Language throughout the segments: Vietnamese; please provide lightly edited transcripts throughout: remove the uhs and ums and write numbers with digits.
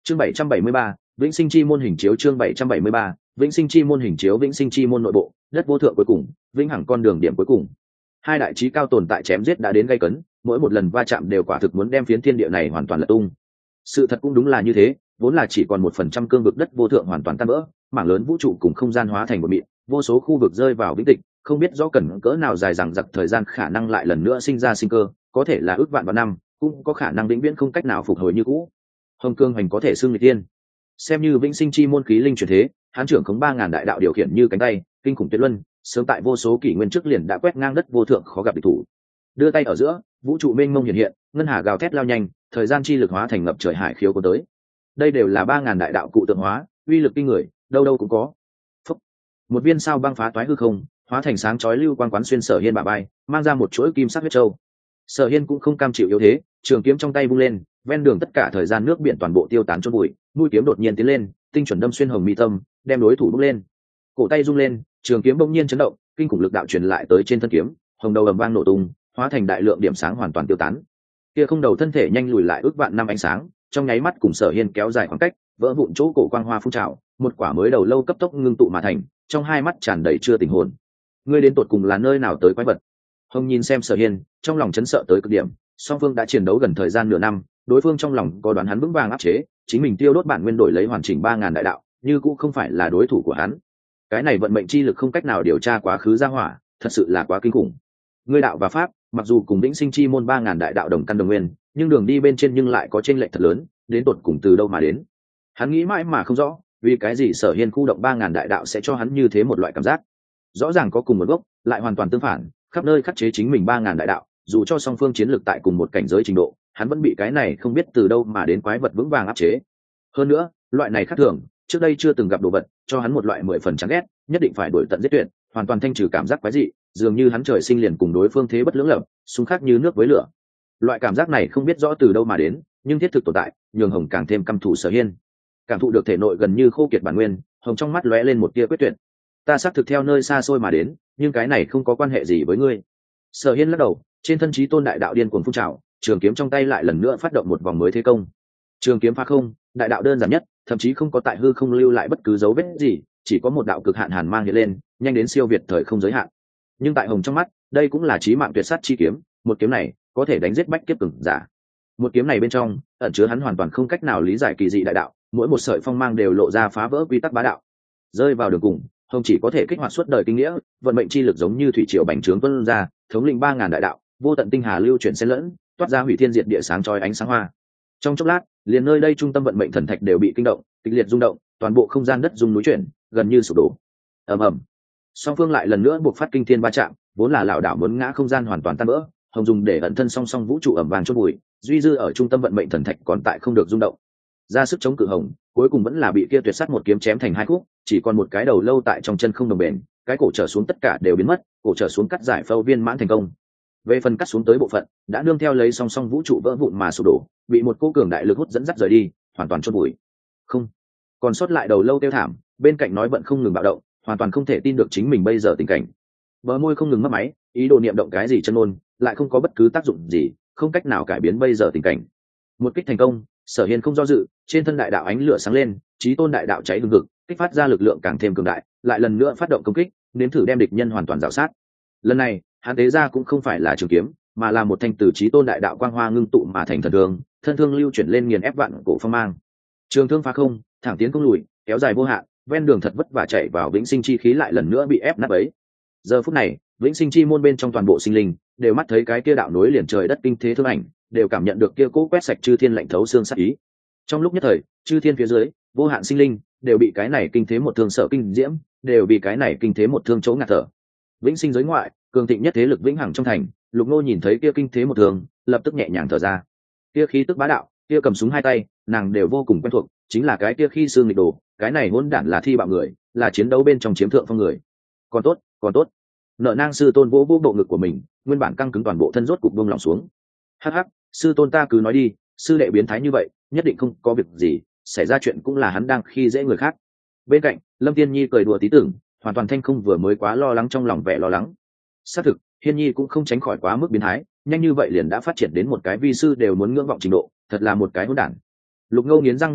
Chương 773, Vĩnh Sinh Chi môn hình chiếu. Chương 773, Vĩnh Sinh Chi môn hình chiếu. Vĩnh Sinh Chi môn nội bộ, đất vô thượng cuối cùng, vĩnh hằng con đường điểm cuối cùng. Hai đại chí cao tồn tại chém giết đã đến gay cấn, mỗi một lần va chạm đều quả thực muốn đem phiến thiên địa này hoàn toàn lật tung. Sự thật cũng đúng là như thế, vốn là chỉ còn 1% cương vực đất vô thượng hoàn toàn tan vỡ, mảng lớn vũ trụ cùng không gian hóa thành một mịn, vô số khu vực rơi vào vĩnh tịch, không biết rõ cần cỡ nào dài dằng dặc thời gian khả năng lại lần nữa sinh ra sinh cơ, có thể là ước vạn vạn năm, cũng có khả năng vĩnh viễn không cách nào phục hồi như cũ. Hồng Cương Hoành có thể xưng nghịch tiên, xem như Vĩnh Sinh Chi môn khí linh chuyển thế, hán trưởng khống 3000 đại đạo điều khiển như cánh tay, kinh khủng tuyệt luân, sớm tại vô số kỷ nguyên trước liền đã quét ngang đất vô thượng khó gặp địch thủ. Đưa tay ở giữa, vũ trụ mênh mông hiện hiện, ngân hà gào thét lao nhanh, thời gian chi lực hóa thành ngập trời hải khiếu của tới. Đây đều là 3000 đại đạo cụ tượng hóa, uy lực kinh người, đâu đâu cũng có. Phúc. Một viên sao băng phá toái hư không, hóa thành sáng chói lưu quang quán xuyên Sở Hiên bả vai, mang ra một chuỗi kim sắc huyết châu. Sở Hiên cũng không cam chịu yếu thế, trường kiếm trong tay vung lên, ven đường tất cả thời gian nước biển toàn bộ tiêu tán chôn bụi, mũi kiếm đột nhiên tiến lên, tinh chuẩn đâm xuyên hồng mi tâm, đem đối thủ bốc lên. Cổ tay rung lên, trường kiếm bỗng nhiên chấn động, kinh khủng lực đạo truyền lại tới trên thân kiếm, hồng đầu ầm vang nổ tung, hóa thành đại lượng điểm sáng hoàn toàn tiêu tán. Kia không đầu thân thể nhanh lùi lại ước vạn năm ánh sáng, trong nháy mắt cùng Sở Hiên kéo dài khoảng cách, vỡ vụn chỗ cổ quang hoa phun trào, một quả mới đầu lâu cấp tốc ngưng tụ mà thành, trong hai mắt tràn đầy chưa tỉnh hồn. Ngươi đến tột cùng là nơi nào tới quái vật? Hồng nhìn xem Sở Hiên, trong lòng chấn sợ tới cực điểm, song phương đã chiến đấu gần thời gian nửa năm, đối phương trong lòng có đoán hắn vững vàng áp chế, chính mình tiêu đốt bản nguyên đổi lấy hoàn chỉnh 3000 đại đạo, như cũng không phải là đối thủ của hắn. Cái này vận mệnh chi lực không cách nào điều tra quá khứ ra hỏa, thật sự là quá kinh khủng. Ngươi đạo và pháp, mặc dù cùng Vĩnh Sinh Chi môn 3000 đại đạo đồng căn đồng nguyên, nhưng đường đi bên trên nhưng lại có chênh lệch thật lớn, đến tột cùng từ đâu mà đến. Hắn nghĩ mãi mà không rõ, vì cái gì Sở Hiên khu động 3000 đại đạo sẽ cho hắn như thế một loại cảm giác. Rõ ràng có cùng một gốc, lại hoàn toàn tương phản, khắp nơi khắc chế chính mình 3000 đại đạo, dù cho song phương chiến lược tại cùng một cảnh giới trình độ, hắn vẫn bị cái này không biết từ đâu mà đến quái vật vững vàng áp chế. Hơn nữa, loại này khác thường, trước đây chưa từng gặp đồ vật, cho hắn một loại 10 phần chán ghét, nhất định phải đuổi tận giết tuyệt, hoàn toàn thanh trừ cảm giác quái dị, dường như hắn trời sinh liền cùng đối phương thế bất lưỡng lập, xung khắc như nước với lửa. Loại cảm giác này không biết rõ từ đâu mà đến, nhưng thiết thực tồn tại, nhường Hồng càng thêm căm thù Sở Hiên. Cảm thụ được thể nội gần như khô kiệt bản nguyên, Hồng trong mắt lóe lên một tia quyết tuyệt. Ta xác thực theo nơi xa xôi mà đến, nhưng cái này không có quan hệ gì với ngươi. Sở Hiên lắc đầu, trên thân chí tôn đại đạo điên cuồng phun trào, trường kiếm trong tay lại lần nữa phát động một vòng mới thế công. Trường kiếm phá không, đại đạo đơn giản nhất, thậm chí không có tại hư không lưu lại bất cứ dấu vết gì, chỉ có một đạo cực hạn hàn mang hiện lên, nhanh đến siêu việt thời không giới hạn. Nhưng tại Hồng trong mắt, đây cũng là chí mạng tuyệt sát chi kiếm, một kiếm này có thể đánh giết bách kiếp cường giả. Một kiếm này bên trong ẩn chứa hắn hoàn toàn không cách nào lý giải kỳ dị đại đạo, mỗi một sợi phong mang đều lộ ra phá vỡ quy tắc bá đạo. Rơi vào đường cùng, Hồng chỉ có thể kích hoạt suốt đời kinh nghĩa, vận mệnh chi lực giống như thủy triều bành trướng tuôn ra, thống lĩnh 3000 đại đạo, vô tận tinh hà lưu chuyển xen lẫn, toát ra hủy thiên diệt địa sáng chói ánh sáng hoa. Trong chốc lát, liền nơi đây trung tâm vận mệnh thần thạch đều bị kinh động, kịch liệt rung động, toàn bộ không gian đất rung núi chuyển, gần như sụp đổ. Ầm ầm. Song phương lại lần nữa buộc phát kinh thiên va chạm, vốn là lão đảo muốn ngã không gian hoàn toàn tan vỡ, Hồng dùng để ẩn thân song song vũ trụ ẩm vàng chốt bụi, duy dư ở trung tâm vận mệnh thần thạch còn tại không được rung động. Ra sức chống cự Hồng, cuối cùng vẫn là bị kia tuyệt sắt một kiếm chém thành hai khúc, chỉ còn một cái đầu lâu tại trong chân không đồng bền, cái cổ trở xuống tất cả đều biến mất, cổ trở xuống cắt giải phâu viên mãn thành công. Về phần cắt xuống tới bộ phận, đã nương theo lấy song song vũ trụ vỡ vụn mà sụp đổ, bị một cỗ cường đại lực hút dẫn dắt rời đi, hoàn toàn chôn bụi. Không, còn sót lại đầu lâu tiêu thảm, bên cạnh nói bận không ngừng bạo động, hoàn toàn không thể tin được chính mình bây giờ tình cảnh. Bờ môi không ngừng mất máy, ý đồ niệm động cái gì chân ngôn, lại không có bất cứ tác dụng gì, không cách nào cải biến bây giờ tình cảnh. Một kích thành công, Sở Hiên không do dự, trên thân đại đạo ánh lửa sáng lên, chí tôn đại đạo cháy hừng hực, kích phát ra lực lượng càng thêm cường đại, lại lần nữa phát động công kích, nếm thử đem địch nhân hoàn toàn rào sát. Lần này, hắn tế ra cũng không phải là trường kiếm, mà là một thanh từ chí tôn đại đạo quang hoa ngưng tụ mà thành thần thương, thân thương lưu chuyển lên nghiền ép vạn cổ phong mang. Trường thương phá không, thẳng tiến không lùi, kéo dài vô hạn, ven đường thật vất vả chạy vào vĩnh sinh chi khí lại lần nữa bị ép nát bấy. Giờ phút này, vĩnh sinh chi môn bên trong toàn bộ sinh linh đều mắt thấy cái kia đạo nối liền trời đất kinh thế thương ảnh, đều cảm nhận được kia cố quét sạch chư thiên lạnh thấu xương sát ý. Trong lúc nhất thời, chư thiên phía dưới, vô hạn sinh linh đều bị cái này kinh thế một thương sợ kinh diễm, đều bị cái này kinh thế một thương chỗ ngạt thở. Vĩnh sinh giới ngoại, cường thịnh nhất thế lực vĩnh hằng trong thành, Lục Ngô nhìn thấy kia kinh thế một thương, lập tức nhẹ nhàng thở ra. Kia khí tức bá đạo, kia cầm súng hai tay, nàng đều vô cùng quen thuộc, chính là cái kia khi xương nghịch đồ, cái này hỗn đản là thi bạo người, là chiến đấu bên trong chiếm thượng phong người. Còn tốt, còn tốt. Nợ nang sư tôn vỗ bộ ngực của mình, nguyên bản căng cứng toàn bộ thân rốt cục buông lỏng xuống. Hắc hắc, sư tôn ta cứ nói đi, sư đệ biến thái như vậy, nhất định không có việc gì, xảy ra chuyện cũng là hắn đang khi dễ người khác. Bên cạnh, Lâm Tiên Nhi cười đùa tí tưởng, hoàn toàn thanh không vừa mới quá lo lắng trong lòng vẻ lo lắng. Xác thực, Hiên Nhi cũng không tránh khỏi quá mức biến thái, nhanh như vậy liền đã phát triển đến một cái vi sư đều muốn ngưỡng vọng trình độ, thật là một cái hỗn đản. Lục Ngô nghiến răng nghiến lợi,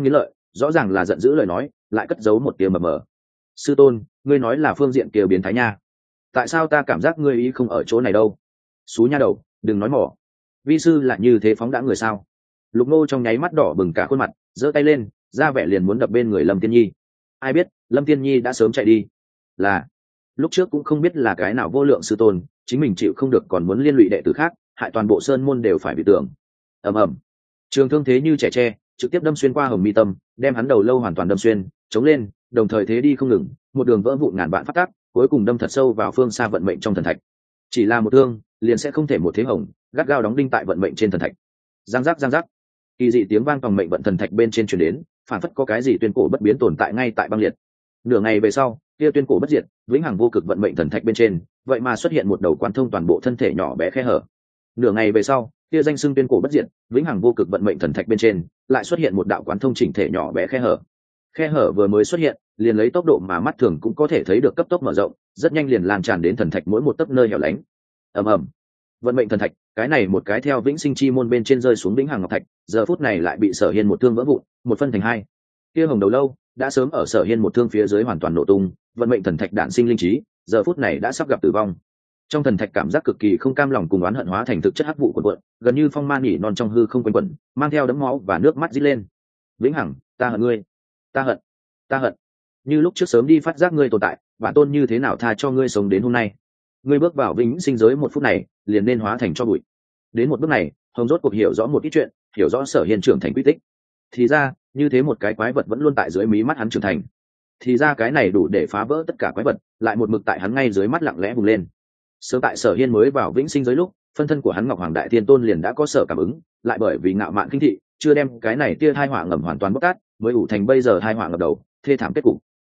rõ ràng là giận dữ lời nói lại cất giấu một tia mờ mờ. Sư tôn, ngươi nói là phương diện kia biến thái nha, tại sao ta cảm giác ngươi ý không ở chỗ này đâu? Xú nha đầu, đừng nói mỏ. Vi sư là như thế phóng đã người sao? Lục Nô trong nháy mắt đỏ bừng cả khuôn mặt, giơ tay lên, ra vẻ liền muốn đập bên người Lâm Tiên Nhi. Ai biết Lâm Tiên Nhi đã sớm chạy đi. Là lúc trước cũng không biết là cái nào vô lượng sư tôn, chính mình chịu không được còn muốn liên lụy đệ tử khác, hại toàn bộ sơn môn đều phải bị tưởng. Ầm ầm, trường thương thế như trẻ tre, trực tiếp đâm xuyên qua hồng mi tâm, đem hắn đầu lâu hoàn toàn đâm xuyên, chống lên, đồng thời thế đi không ngừng, một đường vỡ vụn ngàn vạn phát tác, cuối cùng đâm thật sâu vào phương xa vận mệnh trong thần thạch. Chỉ là một thương, liền sẽ không thể một thế hồng, gắt gao đóng đinh tại vận mệnh trên thần thạch. Giang giác giang giác, kỳ dị tiếng vang tòng mệnh vận thần thạch bên trên truyền đến, phản phất có cái gì tuyên cổ bất biến tồn tại ngay tại băng liệt. Nửa ngày về sau, kia tuyên cổ bất diệt, vĩnh hằng vô cực vận mệnh thần thạch bên trên, vậy mà xuất hiện một đầu quán thông toàn bộ thân thể nhỏ bé khe hở. Nửa ngày về sau, kia danh xưng tuyên cổ bất diệt, vĩnh hằng vô cực vận mệnh thần thạch bên trên, lại xuất hiện một đạo quán thông chỉnh thể nhỏ bé khe hở. Khe hở vừa mới xuất hiện, liền lấy tốc độ mà mắt thường cũng có thể thấy được cấp tốc mở rộng, rất nhanh liền lan tràn đến thần thạch mỗi một tấc nơi hẻo lánh. Ầm ầm, vận mệnh thần thạch, cái này một cái theo vĩnh sinh chi môn bên trên rơi xuống vĩnh hằng ngọc thạch, giờ phút này lại bị Sở Hiên một thương vỡ vụn, một phân thành hai. Kia hồng đầu lâu đã sớm ở Sở Hiên một thương phía dưới hoàn toàn nổ tung, vận mệnh thần thạch đản sinh linh trí, giờ phút này đã sắp gặp tử vong. Trong thần thạch cảm giác cực kỳ không cam lòng cùng oán hận hóa thành thực chất hắc vụ cuộn cuộn, gần như phong man nhỉ non trong hư không quanh quẩn, mang theo đấm máu và nước mắt rít lên. Vĩnh hằng, ta hận ngươi, ta hận, ta hận. Như lúc trước sớm đi phát giác ngươi tồn tại, bản tôn như thế nào tha cho ngươi sống đến hôm nay. Ngươi bước vào vĩnh sinh giới một phút này, liền nên hóa thành cho bụi. Đến một bước này, Hồng rốt cuộc hiểu rõ một ít chuyện, hiểu rõ Sở Hiên trưởng thành quy tích. Thì ra, như thế một cái quái vật vẫn luôn tại dưới mí mắt hắn trưởng thành. Thì ra cái này đủ để phá vỡ tất cả quái vật, lại một mực tại hắn ngay dưới mắt lặng lẽ bùng lên. Sớm tại Sở Hiên mới vào vĩnh sinh giới lúc, phân thân của hắn Ngọc Hoàng Đại Thiên Tôn liền đã có sở cảm ứng, lại bởi vì ngạo mạn kinh thị, chưa đem cái này tia thai họa ngầm hoàn toàn bóc tát, mới ủ thành bây giờ thai họa ngập đầu, thê thảm kết cục.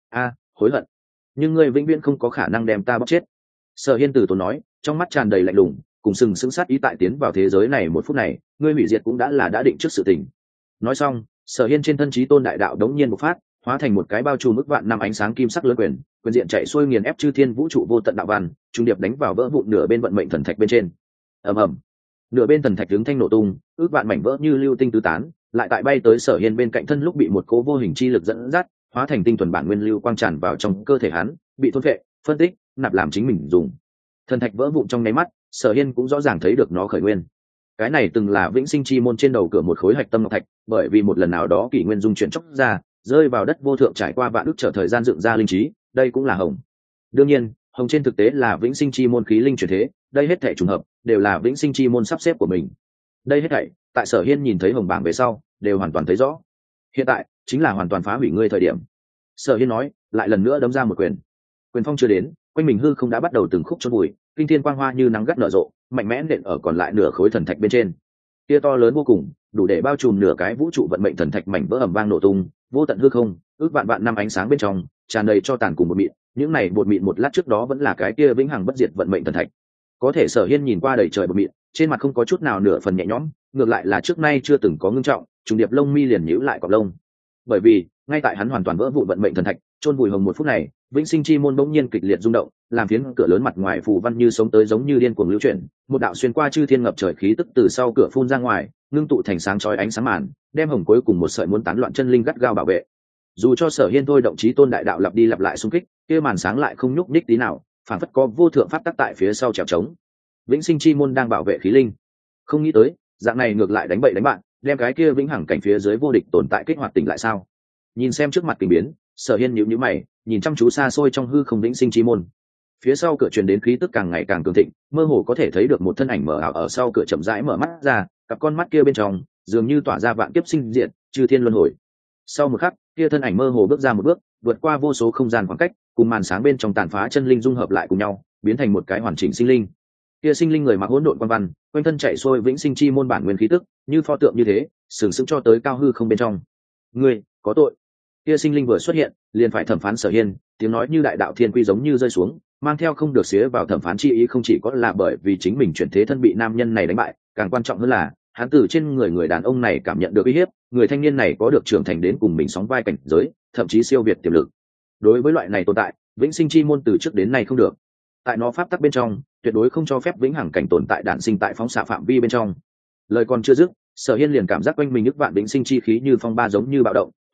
Hối hận. Nhưng ngươi vĩnh viễn không có khả năng đem ta bóc chết. Sở Hiên từ tốn nói, trong mắt tràn đầy lạnh lùng, cùng sừng sững sát ý tại tiến vào thế giới này một phút này, ngươi hủy diệt cũng đã định trước sự tình. Nói xong, Sở Hiên trên thân chí tôn đại đạo đống nhiên bộc phát, hóa thành một cái bao trùm ức vạn năm ánh sáng kim sắc lớn quyền diện chạy xuôi nghiền ép chư thiên vũ trụ vô tận đạo văn, trung điệp đánh vào vỡ vụn nửa bên vận mệnh thần thạch bên trên. Ầm ầm, nửa bên thần thạch hướng thanh nổ tung, ước vạn mảnh vỡ như lưu tinh tứ tán, lại tại bay tới Sở Hiên bên cạnh thân lúc bị một cố vô hình chi lực dẫn dắt, hóa thành tinh thuần bản nguyên lưu quang tràn vào trong cơ thể hắn, bị thôn phệ, phân tích, nạp làm chính mình dùng. Thần thạch vỡ vụn trong nháy mắt, Sở Hiên cũng rõ ràng thấy được nó khởi nguyên. Cái này từng là vĩnh sinh chi môn trên đầu cửa một khối hạch tâm ngọc thạch, bởi vì một lần nào đó kỷ nguyên dung chuyển chốc ra, rơi vào đất vô thượng trải qua vạn ức trở thời gian dựng ra linh trí, đây cũng là hồng. Đương nhiên, hồng trên thực tế là vĩnh sinh chi môn khí linh chuyển thế, đây hết thảy trùng hợp, đều là vĩnh sinh chi môn sắp xếp của mình. Đây hết thảy, tại Sở Hiên nhìn thấy hồng bảng về sau, đều hoàn toàn thấy rõ. Hiện tại, chính là hoàn toàn phá hủy ngươi thời điểm. Sở Hiên nói, lại lần nữa đấm ra một quyền. Quyền phong chưa đến, quanh mình hư không đã bắt đầu từng khúc chôn bụi, kinh thiên quang hoa như nắng gắt nở rộ, mạnh mẽ nện ở còn lại nửa khối thần thạch bên trên. Kia to lớn vô cùng, đủ để bao trùm nửa cái vũ trụ vận mệnh thần thạch mảnh vỡ ầm vang nổ tung, vô tận hư không, ước vạn vạn năm ánh sáng bên trong, tràn đầy cho tàn cùng bột mịn, những này bột mịn một lát trước đó vẫn là cái kia vĩnh hằng bất diệt vận mệnh thần thạch. Có thể Sở Hiên nhìn qua đầy trời bột mịn, trên mặt không có chút nào nửa phần nhẹ nhõm, ngược lại là trước nay chưa từng có ngưng trọng, trùng điệp lông mi liền nhíu lại cọp lông. Bởi vì, ngay tại hắn hoàn toàn vỡ vụn vận mệnh thần thạch, chôn vùi hồng một phút này, vĩnh sinh chi môn bỗng nhiên kịch liệt rung động, làm phiến cửa lớn mặt ngoài phù văn như sống tới giống như điên cuồng lưu chuyển, một đạo xuyên qua chư thiên ngập trời khí tức từ sau cửa phun ra ngoài, ngưng tụ thành sáng chói ánh sáng màn, đem hồng cuối cùng một sợi muốn tán loạn chân linh gắt gao bảo vệ. Dù cho Sở Hiên thôi động chí tôn đại đạo lặp đi lặp lại xung kích, kia màn sáng lại không nhúc nhích tí nào, phản phất có vô thượng pháp tắc tại phía sau trèo trống. Vĩnh sinh chi môn đang bảo vệ khí linh, không nghĩ tới, dạng này ngược lại đánh bậy đánh bạn, đem cái kia vĩnh hằng cảnh phía dưới vô địch tồn tại kích hoạt tỉnh lại sao? Nhìn xem trước mặt tình biến, Sở Hiên nhíu nhíu mày, nhìn chăm chú xa xôi trong hư không vĩnh sinh chi môn. Phía sau cửa truyền đến khí tức càng ngày càng cường thịnh, mơ hồ có thể thấy được một thân ảnh mờ ảo ở sau cửa chậm rãi mở mắt ra, cặp con mắt kia bên trong dường như tỏa ra vạn kiếp sinh diệt, chư thiên luân hồi. Sau một khắc, kia thân ảnh mơ hồ bước ra một bước, vượt qua vô số không gian khoảng cách, cùng màn sáng bên trong tàn phá chân linh dung hợp lại cùng nhau, biến thành một cái hoàn chỉnh sinh linh. Kia sinh linh người mặc hỗn độn quan văn, quanh thân chạy xuôi vĩnh sinh chi môn bản nguyên khí tức, như pho tượng như thế, sừng sững cho tới cao hư không bên trong. Ngươi có tội. Kia sinh linh vừa xuất hiện, liền phải thẩm phán Sở Hiên, tiếng nói như đại đạo thiên quy giống như rơi xuống, mang theo không được xía vào thẩm phán chi ý, không chỉ có là bởi vì chính mình chuyển thế thân bị nam nhân này đánh bại, càng quan trọng hơn là hắn từ trên người đàn ông này cảm nhận được uy hiếp, người thanh niên này có được trưởng thành đến cùng mình sóng vai cảnh giới, thậm chí siêu việt tiềm lực. Đối với loại này tồn tại, vĩnh sinh chi môn từ trước đến nay không được. Tại nó pháp tắc bên trong, tuyệt đối không cho phép vĩnh hằng cảnh tồn tại đản sinh tại phóng xạ phạm vi bên trong. Lời còn chưa dứt, Sở Hiên liền cảm giác quanh mình nhức vạn vĩnh sinh chi khí như phong ba giống như bạo động,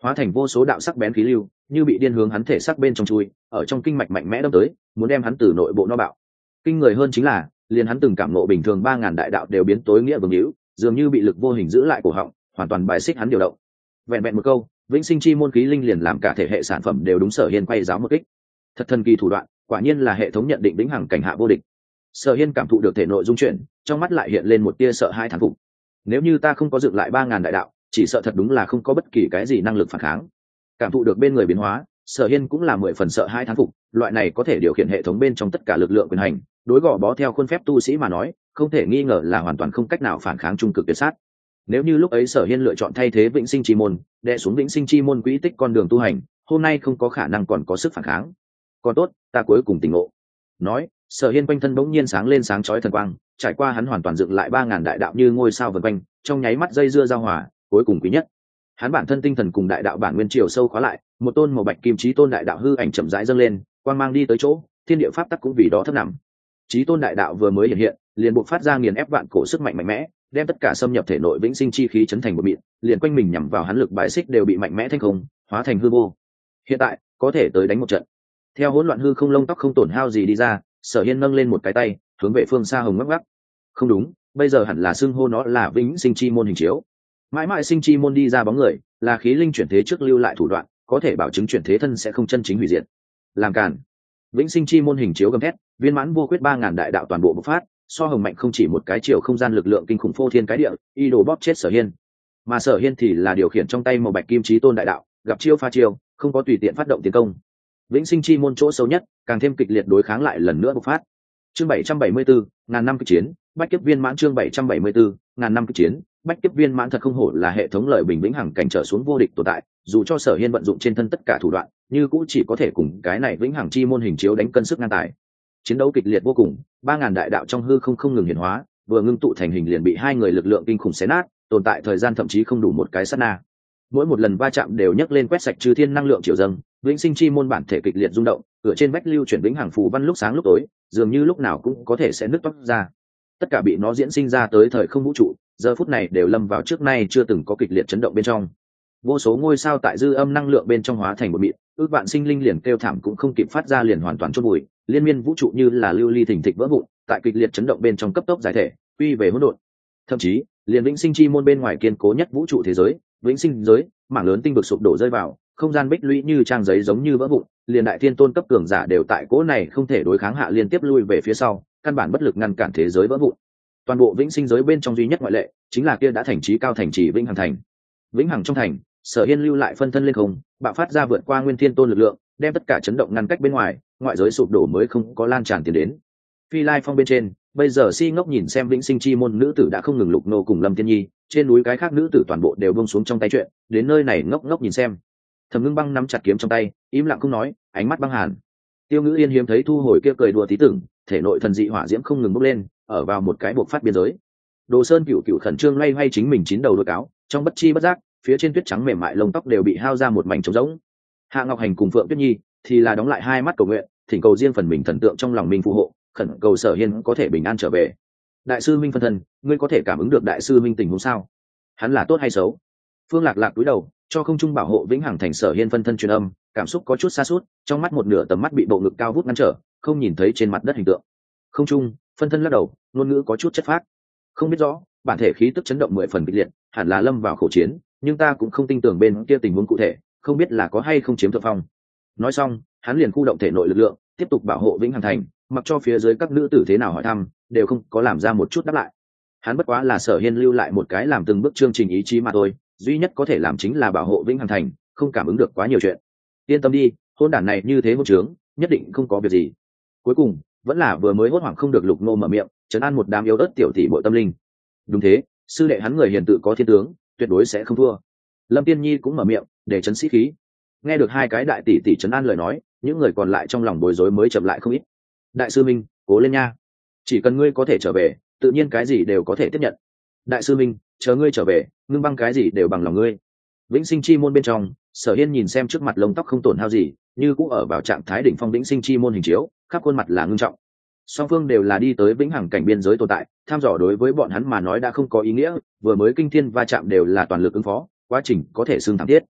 hóa thành vô số đạo sắc bén khí lưu, như bị điên hướng hắn thể xác bên trong chui, ở trong kinh mạch mạnh mẽ đâm tới, muốn đem hắn từ nội bộ no bạo. Kinh người hơn chính là, liền hắn từng cảm ngộ bình thường 3000 đại đạo đều biến tối nghĩa vương hữu, dường như bị lực vô hình giữ lại cổ họng, hoàn toàn bài xích hắn điều động. Vẹn vẹn một câu, vĩnh sinh chi môn khí linh liền làm cả thể hệ sản phẩm đều đúng Sở Hiên quay giáo một kích. Thật thần kỳ thủ đoạn, quả nhiên là hệ thống nhận định vĩnh hằng cảnh hạ vô địch. Sở Hiên cảm thụ được thể nội dung chuyển, trong mắt lại hiện lên một tia sợ hãi thán phục. Nếu như ta không có dựng lại 3000 đại đạo, chỉ sợ thật đúng là không có bất kỳ cái gì năng lực phản kháng. Cảm thụ được bên người biến hóa, Sở Hiên cũng là 10 phần sợ hãi thán phục, loại này có thể điều khiển hệ thống bên trong tất cả lực lượng quyền hành, đối gò bó theo khuôn phép tu sĩ mà nói, không thể nghi ngờ là hoàn toàn không cách nào phản kháng trung cực tuyệt sát. Nếu như lúc ấy Sở Hiên lựa chọn thay thế vĩnh sinh chi môn, đè xuống vĩnh sinh chi môn quỹ tích con đường tu hành, hôm nay không có khả năng còn có sức phản kháng. Còn tốt, ta cuối cùng tỉnh ngộ. Nói, Sở Hiên quanh thân bỗng nhiên sáng lên sáng chói thần quang, trải qua hắn hoàn toàn dựng lại 3000 đại đạo như ngôi sao vần quanh, trong nháy mắt dây dưa giao hòa, cuối cùng quý nhất. Hắn bản thân tinh thần cùng đại đạo bản nguyên triều sâu khóa lại, một tôn màu bạch kim chí tôn đại đạo hư ảnh chậm rãi dâng lên, quang mang đi tới chỗ, thiên địa pháp tắc cũng vì đó thất nằm. Chí tôn đại đạo vừa mới hiện hiện, liền buộc phát ra nghiền ép vạn cổ sức mạnh mạnh mẽ, đem tất cả xâm nhập thể nội vĩnh sinh chi khí chấn thành một mịn, liền quanh mình nhằm vào hắn lực bài xích đều bị mạnh mẽ thanh không, hóa thành hư vô. Hiện tại, có thể tới đánh một trận. Theo hỗn loạn hư không lông tóc không tổn hao gì đi ra, Sở Hiên nâng lên một cái tay, hướng về phương xa hồng ngắc ngắc. Không đúng, bây giờ hẳn là xưng hô nó là vĩnh sinh chi môn hình chiếu. Mãi mãi sinh chi môn đi ra bóng người, là khí linh chuyển thế trước lưu lại thủ đoạn, có thể bảo chứng chuyển thế thân sẽ không chân chính hủy diệt. Làm cản. Vĩnh sinh chi môn hình chiếu gầm thét, viên mãn vô quyết 3000 đại đạo toàn bộ bộc phát, so hồng mạnh không chỉ một cái chiều không gian lực lượng kinh khủng phô thiên cái địa, y đồ bóp chết Sở Hiên. Mà Sở Hiên thì là điều khiển trong tay màu bạch kim chí tôn đại đạo, gặp chiêu pha chiêu, không có tùy tiện phát động tiến công. Vĩnh sinh chi môn chỗ sâu nhất, càng thêm kịch liệt đối kháng lại lần nữa bộc phát. Chương 774, ngàn năm kịch chiến, bách kiếp viên mãn. Chương 774, ngàn năm kịch chiến, bách kiếp viên mãn. Thật không hổ là hệ thống lợi bình vĩnh hằng cảnh trở xuống vô địch tồn tại, dù cho Sở Hiên vận dụng trên thân tất cả thủ đoạn, như cũng chỉ có thể cùng cái này vĩnh hằng chi môn hình chiếu đánh cân sức ngang tài. Chiến đấu kịch liệt vô cùng, 3000 đại đạo trong hư không ngừng hiển hóa, vừa ngưng tụ thành hình liền bị hai người lực lượng kinh khủng xé nát, tồn tại thời gian thậm chí không đủ một cái sát na. Mỗi một lần va chạm đều nhấc lên quét sạch chư thiên năng lượng triều dâng, vĩnh sinh chi môn bản thể kịch liệt rung động, ở trên vách lưu chuyển vĩnh hằng phù văn lúc sáng lúc tối, dường như lúc nào cũng có thể sẽ nứt toác ra. Tất cả bị nó diễn sinh ra tới thời không vũ trụ, giờ phút này đều lâm vào trước nay chưa từng có kịch liệt chấn động bên trong. Vô số ngôi sao tại dư âm năng lượng bên trong hóa thành một mịn, ước vạn sinh linh liền kêu thảm cũng không kịp phát ra liền hoàn toàn chôn bụi, liên miên vũ trụ như là lưu ly thình thịch vỡ vụn, tại kịch liệt chấn động bên trong cấp tốc giải thể, quy về hỗn độn. Thậm chí, liền vĩnh sinh chi môn bên ngoài kiên cố nhất vũ trụ thế giới, vĩnh sinh giới, mảng lớn tinh vực sụp đổ rơi vào, không gian bích lũy như trang giấy giống như vỡ vụn, liền đại thiên tôn cấp cường giả đều tại cỗ này không thể đối kháng hạ liên tiếp lui về phía sau, căn bản bất lực ngăn cản thế giới vỡ vụn. Toàn bộ vĩnh sinh giới bên trong duy nhất ngoại lệ, chính là kia đã thành trí cao thành trì vĩnh hằng thành. Vĩnh hằng trong thành, Sở Hiên lưu lại phân thân lên không, bạo phát ra vượt qua nguyên thiên tôn lực lượng, đem tất cả chấn động ngăn cách bên ngoài, ngoại giới sụp đổ mới không có lan tràn tiến đến. Phi Lai Phong bên trên, bây giờ Si ngốc nhìn xem vĩnh sinh chi môn nữ tử đã không ngừng lục nô cùng Lâm Tiên Nhi, trên núi cái khác nữ tử toàn bộ đều buông xuống trong tay chuyện, đến nơi này ngốc ngốc nhìn xem. Thẩm Ngưng Băng nắm chặt kiếm trong tay, im lặng không nói, ánh mắt băng hàn. Tiêu Ngữ Yên hiếm thấy thu hồi kia cười đùa tí tưởng, thể nội thần dị hỏa diễm không ngừng bốc lên, ở vào một cái buộc phát biên giới. Đồ Sơn Cửu Cửu khẩn trương loay hoay chính mình chín đầu đuôi cáo, trong bất chi bất giác, phía trên tuyết trắng mềm mại lông tóc đều bị hao ra một mảnh trống rỗng. Hạ Ngọc Hành cùng Phượng Tuyết Nhi thì là đóng lại hai mắt cầu nguyện, thỉnh cầu riêng phần mình thần tượng trong lòng mình phù hộ, khẩn cầu Sở Hiên có thể bình an trở về. Đại sư Minh phân thân, ngươi có thể cảm ứng được đại sư Minh tình huống sao? Hắn là tốt hay xấu? Phương Lạc Lạc cúi đầu, cho không trung bảo hộ vĩnh hằng thành Sở Hiên phân thân truyền âm, cảm xúc có chút xa suốt, trong mắt một nửa tầm mắt bị bộ ngực cao vút ngăn trở, không nhìn thấy trên mặt đất hình tượng. Không trung, phân thân lắc đầu, ngôn ngữ có chút chất phác. Không biết rõ, bản thể khí tức chấn động 10 phần kịch liệt, hẳn là lâm vào khẩu chiến, nhưng ta cũng không tin tưởng bên kia tình huống cụ thể, không biết là có hay không chiếm thượng phong. Nói xong, hắn liền khu động thể nội lực lượng, tiếp tục bảo hộ vĩnh hằng thành, mặc cho phía dưới các nữ tử thế nào hỏi thăm, đều không có làm ra một chút đáp lại. Hắn bất quá là Sở Hiên lưu lại một cái làm từng bước chương trình ý chí mà thôi, duy nhất có thể làm chính là bảo hộ vĩnh hằng thành, không cảm ứng được quá nhiều chuyện. Yên tâm đi, hôn đản này như thế hôn trướng, nhất định không có việc gì. Cuối cùng, vẫn là vừa mới hốt hoảng không được Lục Nô mở miệng, trấn an một đám yếu ớt tiểu tỷ muội tâm linh. Đúng thế, sư đệ hắn người hiền tự có thiên tướng, tuyệt đối sẽ không thua. Lâm Tiên Nhi cũng mở miệng, để trấn sĩ khí. Nghe được hai cái đại tỷ tỷ trấn an lời nói, những người còn lại trong lòng bối rối mới chậm lại không ít. Đại sư Minh, cố lên nha, chỉ cần ngươi có thể trở về, tự nhiên cái gì đều có thể tiếp nhận. Đại sư Minh, chờ ngươi trở về, Ngưng Băng cái gì đều bằng lòng ngươi. Vĩnh sinh chi môn bên trong, Sở Hiên nhìn xem trước mặt lông tóc không tổn hao gì, như cũng ở vào trạng thái đỉnh phong vĩnh sinh chi môn hình chiếu, khắp khuôn mặt là ngưng trọng. Song phương đều là đi tới vĩnh hằng cảnh biên giới tồn tại, tham dò đối với bọn hắn mà nói đã không có ý nghĩa, vừa mới kinh thiên va chạm đều là toàn lực ứng phó, quá trình có thể xưng thảm thiết.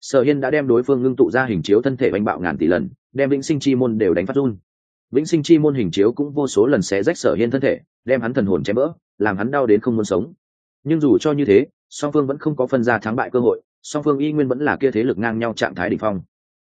Sở Hiên đã đem đối phương ngưng tụ ra hình chiếu thân thể đánh bạo ngàn tỷ lần, đem vĩnh sinh chi môn đều đánh phát run. Vĩnh sinh chi môn hình chiếu cũng vô số lần xé rách Sở Hiên thân thể, đem hắn thần hồn chém vỡ, làm hắn đau đến không muốn sống. Nhưng dù cho như thế, song phương vẫn không có phân ra thắng bại cơ hội, song phương y nguyên vẫn là kia thế lực ngang nhau trạng thái đỉnh phong.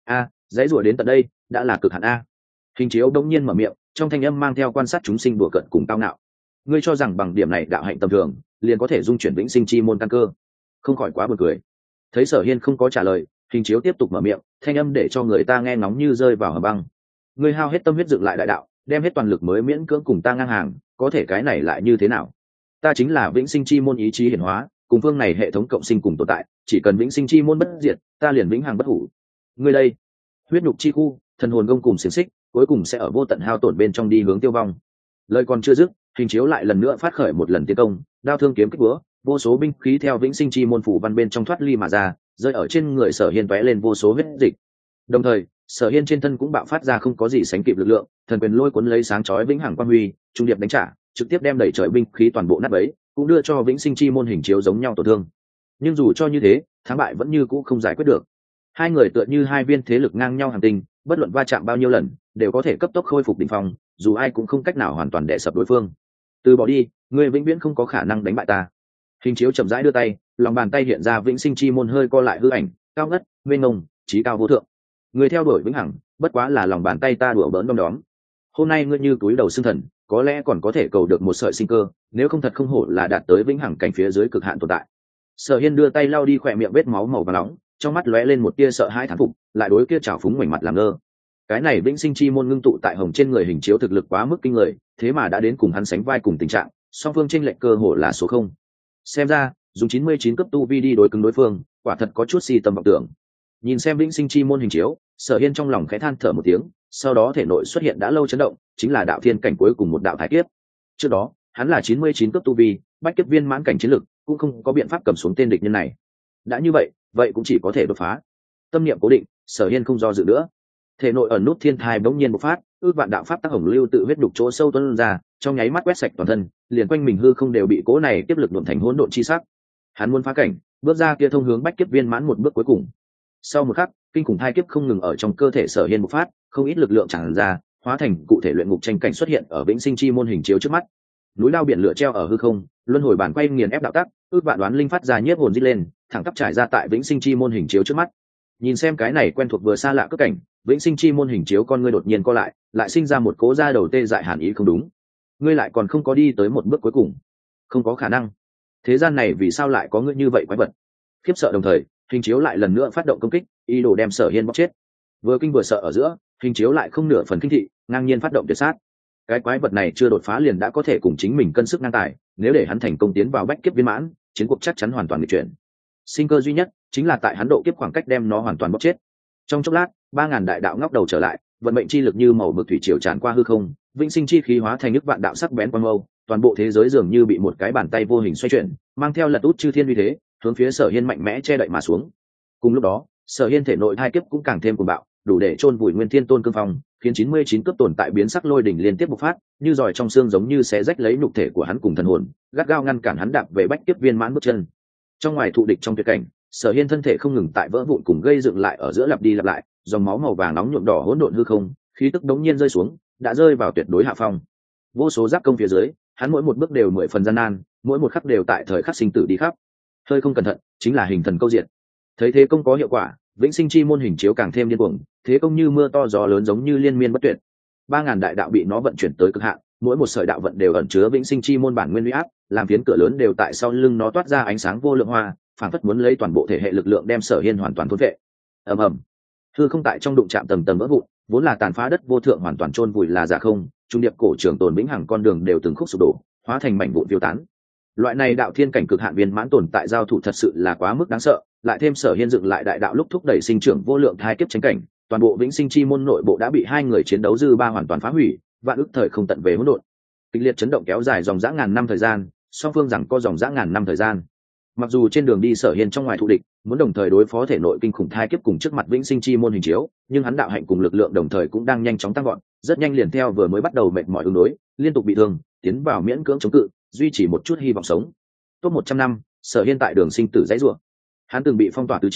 Dãy rủa đến tận đây đã là cực hạn a. Hình chiếu đông nhiên mở miệng, trong thanh âm mang theo quan sát chúng sinh đùa cợt cùng cao ngạo. Ngươi cho rằng bằng điểm này đạo hạnh tầm thường liền có thể dung chuyển vĩnh sinh chi môn căn cơ? Không khỏi quá buồn cười. Thấy Sở Hiên không có trả lời, hình chiếu tiếp tục mở miệng, thanh âm để cho người ta nghe ngóng như rơi vào hầm băng. Ngươi hao hết tâm huyết dựng lại đại đạo, đem hết toàn lực mới miễn cưỡng cùng ta ngang hàng, có thể cái này lại như thế nào? Ta chính là vĩnh sinh chi môn ý chí hiển hóa, cùng phương này hệ thống cộng sinh cùng tồn tại, chỉ cần vĩnh sinh chi môn bất diệt, ta liền vĩnh hằng bất hủ. Ngươi đây, huyết nhục chi khu, thần hồn gông cùng xiềng xích, cuối cùng sẽ ở vô tận hao tổn bên trong đi hướng tiêu vong. Lời còn chưa dứt, hình chiếu lại lần nữa phát khởi một lần tiến công, đao thương kiếm kích búa, vô số binh khí theo vĩnh sinh chi môn phủ văn bên trong thoát ly mà ra, rơi ở trên người Sở Hiên tóe lên vô số huyết dịch. Đồng thời, Sở Hiên trên thân cũng bạo phát ra không có gì sánh kịp lực lượng, thần quyền lôi cuốn lấy sáng chói vĩnh hằng quang huy, trung điệp đánh trả, trực tiếp đem đẩy trời binh khí toàn bộ nát bấy, cũng đưa cho vĩnh sinh chi môn hình chiếu giống nhau tổn thương. Nhưng dù cho như thế, thắng bại vẫn như cũ không giải quyết được. Hai người tựa như hai viên thế lực ngang nhau hành tinh, bất luận va chạm bao nhiêu lần, đều có thể cấp tốc khôi phục đỉnh phong, dù ai cũng không cách nào hoàn toàn đè sập đối phương. Từ bỏ đi, ngươi vĩnh viễn không có khả năng đánh bại ta. Hình chiếu chậm rãi đưa tay, lòng bàn tay hiện ra vĩnh sinh chi môn hơi co lại hư ảnh, cao ngất, mênh mông, chí cao vô thượng. Ngươi theo đuổi vĩnh hằng, bất quá là lòng bàn tay ta đùa bỡn đom đóm. Hôm nay ngươi như túi đầu xương thần, có lẽ còn có thể cầu được một sợi sinh cơ, nếu không thật không hổ là đạt tới vĩnh hằng cảnh phía dưới cực hạn tồn tại. Sở Hiên đưa tay lau đi khỏe miệng vết máu màu vàng nóng, trong mắt lóe lên một tia sợ hãi thán phục, lại đối kia trào phúng ngoảnh mặt làm ngơ. Cái này vĩnh sinh chi môn ngưng tụ tại hồng trên người hình chiếu thực lực quá mức kinh người, thế mà đã đến cùng hắn sánh vai cùng tình trạng, song phương chênh lệch cơ hồ là số không. Xem ra, dùng 99 cấp tu vi đi đối cứng đối phương, quả thật có chút si tâm vọng tưởng. Nhìn xem vĩnh sinh chi môn hình chiếu, Sở Hiên trong lòng khẽ than thở một tiếng, sau đó thể nội xuất hiện đã lâu chấn động, chính là đạo thiên cảnh cuối cùng một đạo thái kiếp. Trước đó, hắn là 99 cấp tu vi, bách kiếp viên mãn cảnh chiến lực, cũng không có biện pháp cầm xuống tên địch nhân này. Đã như vậy, vậy cũng chỉ có thể đột phá. Tâm niệm cố định, Sở Hiên không do dự nữa. Thể nội ẩn nút thiên thai bỗng nhiên bộc phát, ước vạn đạo pháp tác hồng lưu tự huyết đục chỗ sâu tuôn ra, trong nháy mắt quét sạch toàn thân, liền quanh mình hư không đều bị cố này tiếp lực nhuộm thành hỗn độn chi sắc. Hắn muốn phá cảnh, bước ra kia thông hướng bách kiếp viên mãn một bước cuối cùng. Sau một khắc, kinh khủng thai kiếp không ngừng ở trong cơ thể Sở Hiên bộc phát, không ít lực lượng tràn ra, hóa thành cụ thể luyện ngục tranh cảnh xuất hiện ở vĩnh sinh chi môn hình chiếu trước mắt. Núi lao biển lửa treo ở hư không, luân hồi bản quay nghiền ép đạo tắc, ước vạn đoán linh phát ra nhiếp hồn rít lên, thẳng tắp trải ra tại vĩnh sinh chi môn hình chiếu trước mắt. Nhìn xem cái này quen thuộc vừa xa lạ cất cảnh, vĩnh sinh chi môn hình chiếu con ngươi đột nhiên co lại sinh ra một cố da đầu tê dại hàn ý không đúng. Ngươi lại còn không có đi tới một bước cuối cùng. Không có khả năng. Thế gian này vì sao lại có ngươi như vậy quái vật? Khiếp sợ đồng thời, hình chiếu lại lần nữa phát động công kích, ý đồ đem Sở Hiên bóc chết. Vừa kinh vừa sợ ở giữa, hình chiếu lại không nửa phần kinh thị, ngang nhiên phát động tuyệt sát. Cái quái vật này chưa đột phá liền đã có thể cùng chính mình cân sức ngang tài, nếu để hắn thành công tiến vào bách kiếp viên mãn, chiến cuộc chắc chắn hoàn toàn nghịch chuyển. Sinh cơ duy nhất chính là tại hắn độ kiếp khoảng cách đem nó hoàn toàn bóc chết. Trong chốc lát, 3000 đại đạo ngóc đầu trở lại, vận mệnh chi lực như màu mực thủy triều tràn qua hư không, vĩnh sinh chi khí hóa thành nước vạn đạo sắc bén quang mâu, toàn bộ thế giới dường như bị một cái bàn tay vô hình xoay chuyển, mang theo lật út chư thiên uy thế, hướng phía Sở Hiên mạnh mẽ che đậy mà xuống. Cùng lúc đó, Sở Hiên thể nội hai kiếp cũng càng thêm cuồng bạo, đủ để chôn vùi Nguyên Thiên Tôn cương phong, khiến 99 cấp tồn tại biến sắc lôi đỉnh liên tiếp bộc phát, như giỏi trong xương giống như xé rách lấy nhục thể của hắn cùng thần hồn, gắt gao ngăn cản hắn đạp về bách kiếp viên mãn bước chân. Trong ngoài thụ địch trong tuyệt cảnh, Sở Hiên thân thể không ngừng tại vỡ vụn cùng gây dựng lại ở giữa lặp đi lặp lại, dòng máu màu vàng nóng nhuộm đỏ hỗn độn hư không, khí tức đống nhiên rơi xuống, đã rơi vào tuyệt đối hạ phong. Vô số giáp công phía dưới, hắn mỗi một bước đều 10 phần gian nan, mỗi một khắc đều tại thời khắc sinh tử đi khắp. Hơi không cẩn thận, chính là hình thần câu diện. Thấy thế công có hiệu quả, vĩnh sinh chi môn hình chiếu càng thêm điên cuồng, thế công như mưa to gió lớn giống như liên miên bất tuyệt. 3000 đại đạo bị nó vận chuyển tới cực hạn, mỗi một sợi đạo vận đều ẩn chứa vĩnh sinh chi môn bản nguyên uy áp, làm phiến cửa lớn đều tại sau lưng nó toát ra ánh sáng vô lượng hoa, phản phất muốn lấy toàn bộ thể hệ lực lượng đem Sở Hiên hoàn toàn thôn vệ. Ầm ầm, hư không tại trong đụng chạm tầng tầng vỡ vụn, vốn là tàn phá đất vô thượng hoàn toàn chôn vùi là giả không, trung điệp cổ trường tồn vĩnh hằng con đường đều từng khúc sụp đổ, hóa thành mảnh vụn tiêu tán. Loại này đạo thiên cảnh cực hạn viên mãn tồn tại giao thủ thật sự là quá mức đáng sợ, lại thêm Sở Hiên dựng lại đại đạo lúc thúc đẩy sinh trưởng vô lượng thai kiếp tranh cảnh, toàn bộ vĩnh sinh chi môn nội bộ đã bị hai người chiến đấu dư ba hoàn toàn phá hủy, vạn ức thời không tận về hỗn độn. Kịch liệt chấn động kéo dài dòng dã ngàn năm thời gian, song phương rằng có dòng dã ngàn năm thời gian. Mặc dù trên đường đi Sở Hiên trong ngoài thụ địch, muốn đồng thời đối phó thể nội kinh khủng thai kiếp cùng trước mặt vĩnh sinh chi môn hình chiếu, nhưng hắn đạo hạnh cùng lực lượng đồng thời cũng đang nhanh chóng tăng vọt, rất nhanh liền theo vừa mới bắt đầu mệt mỏi ứng đối, liên tục bị thương, tiến vào miễn cưỡng chống cự, duy trì một chút hy vọng sống. Top 100 năm, Sở Hiên tại đường sinh tử dãy rủa. Hắn từng bị phong tỏa tứ chi,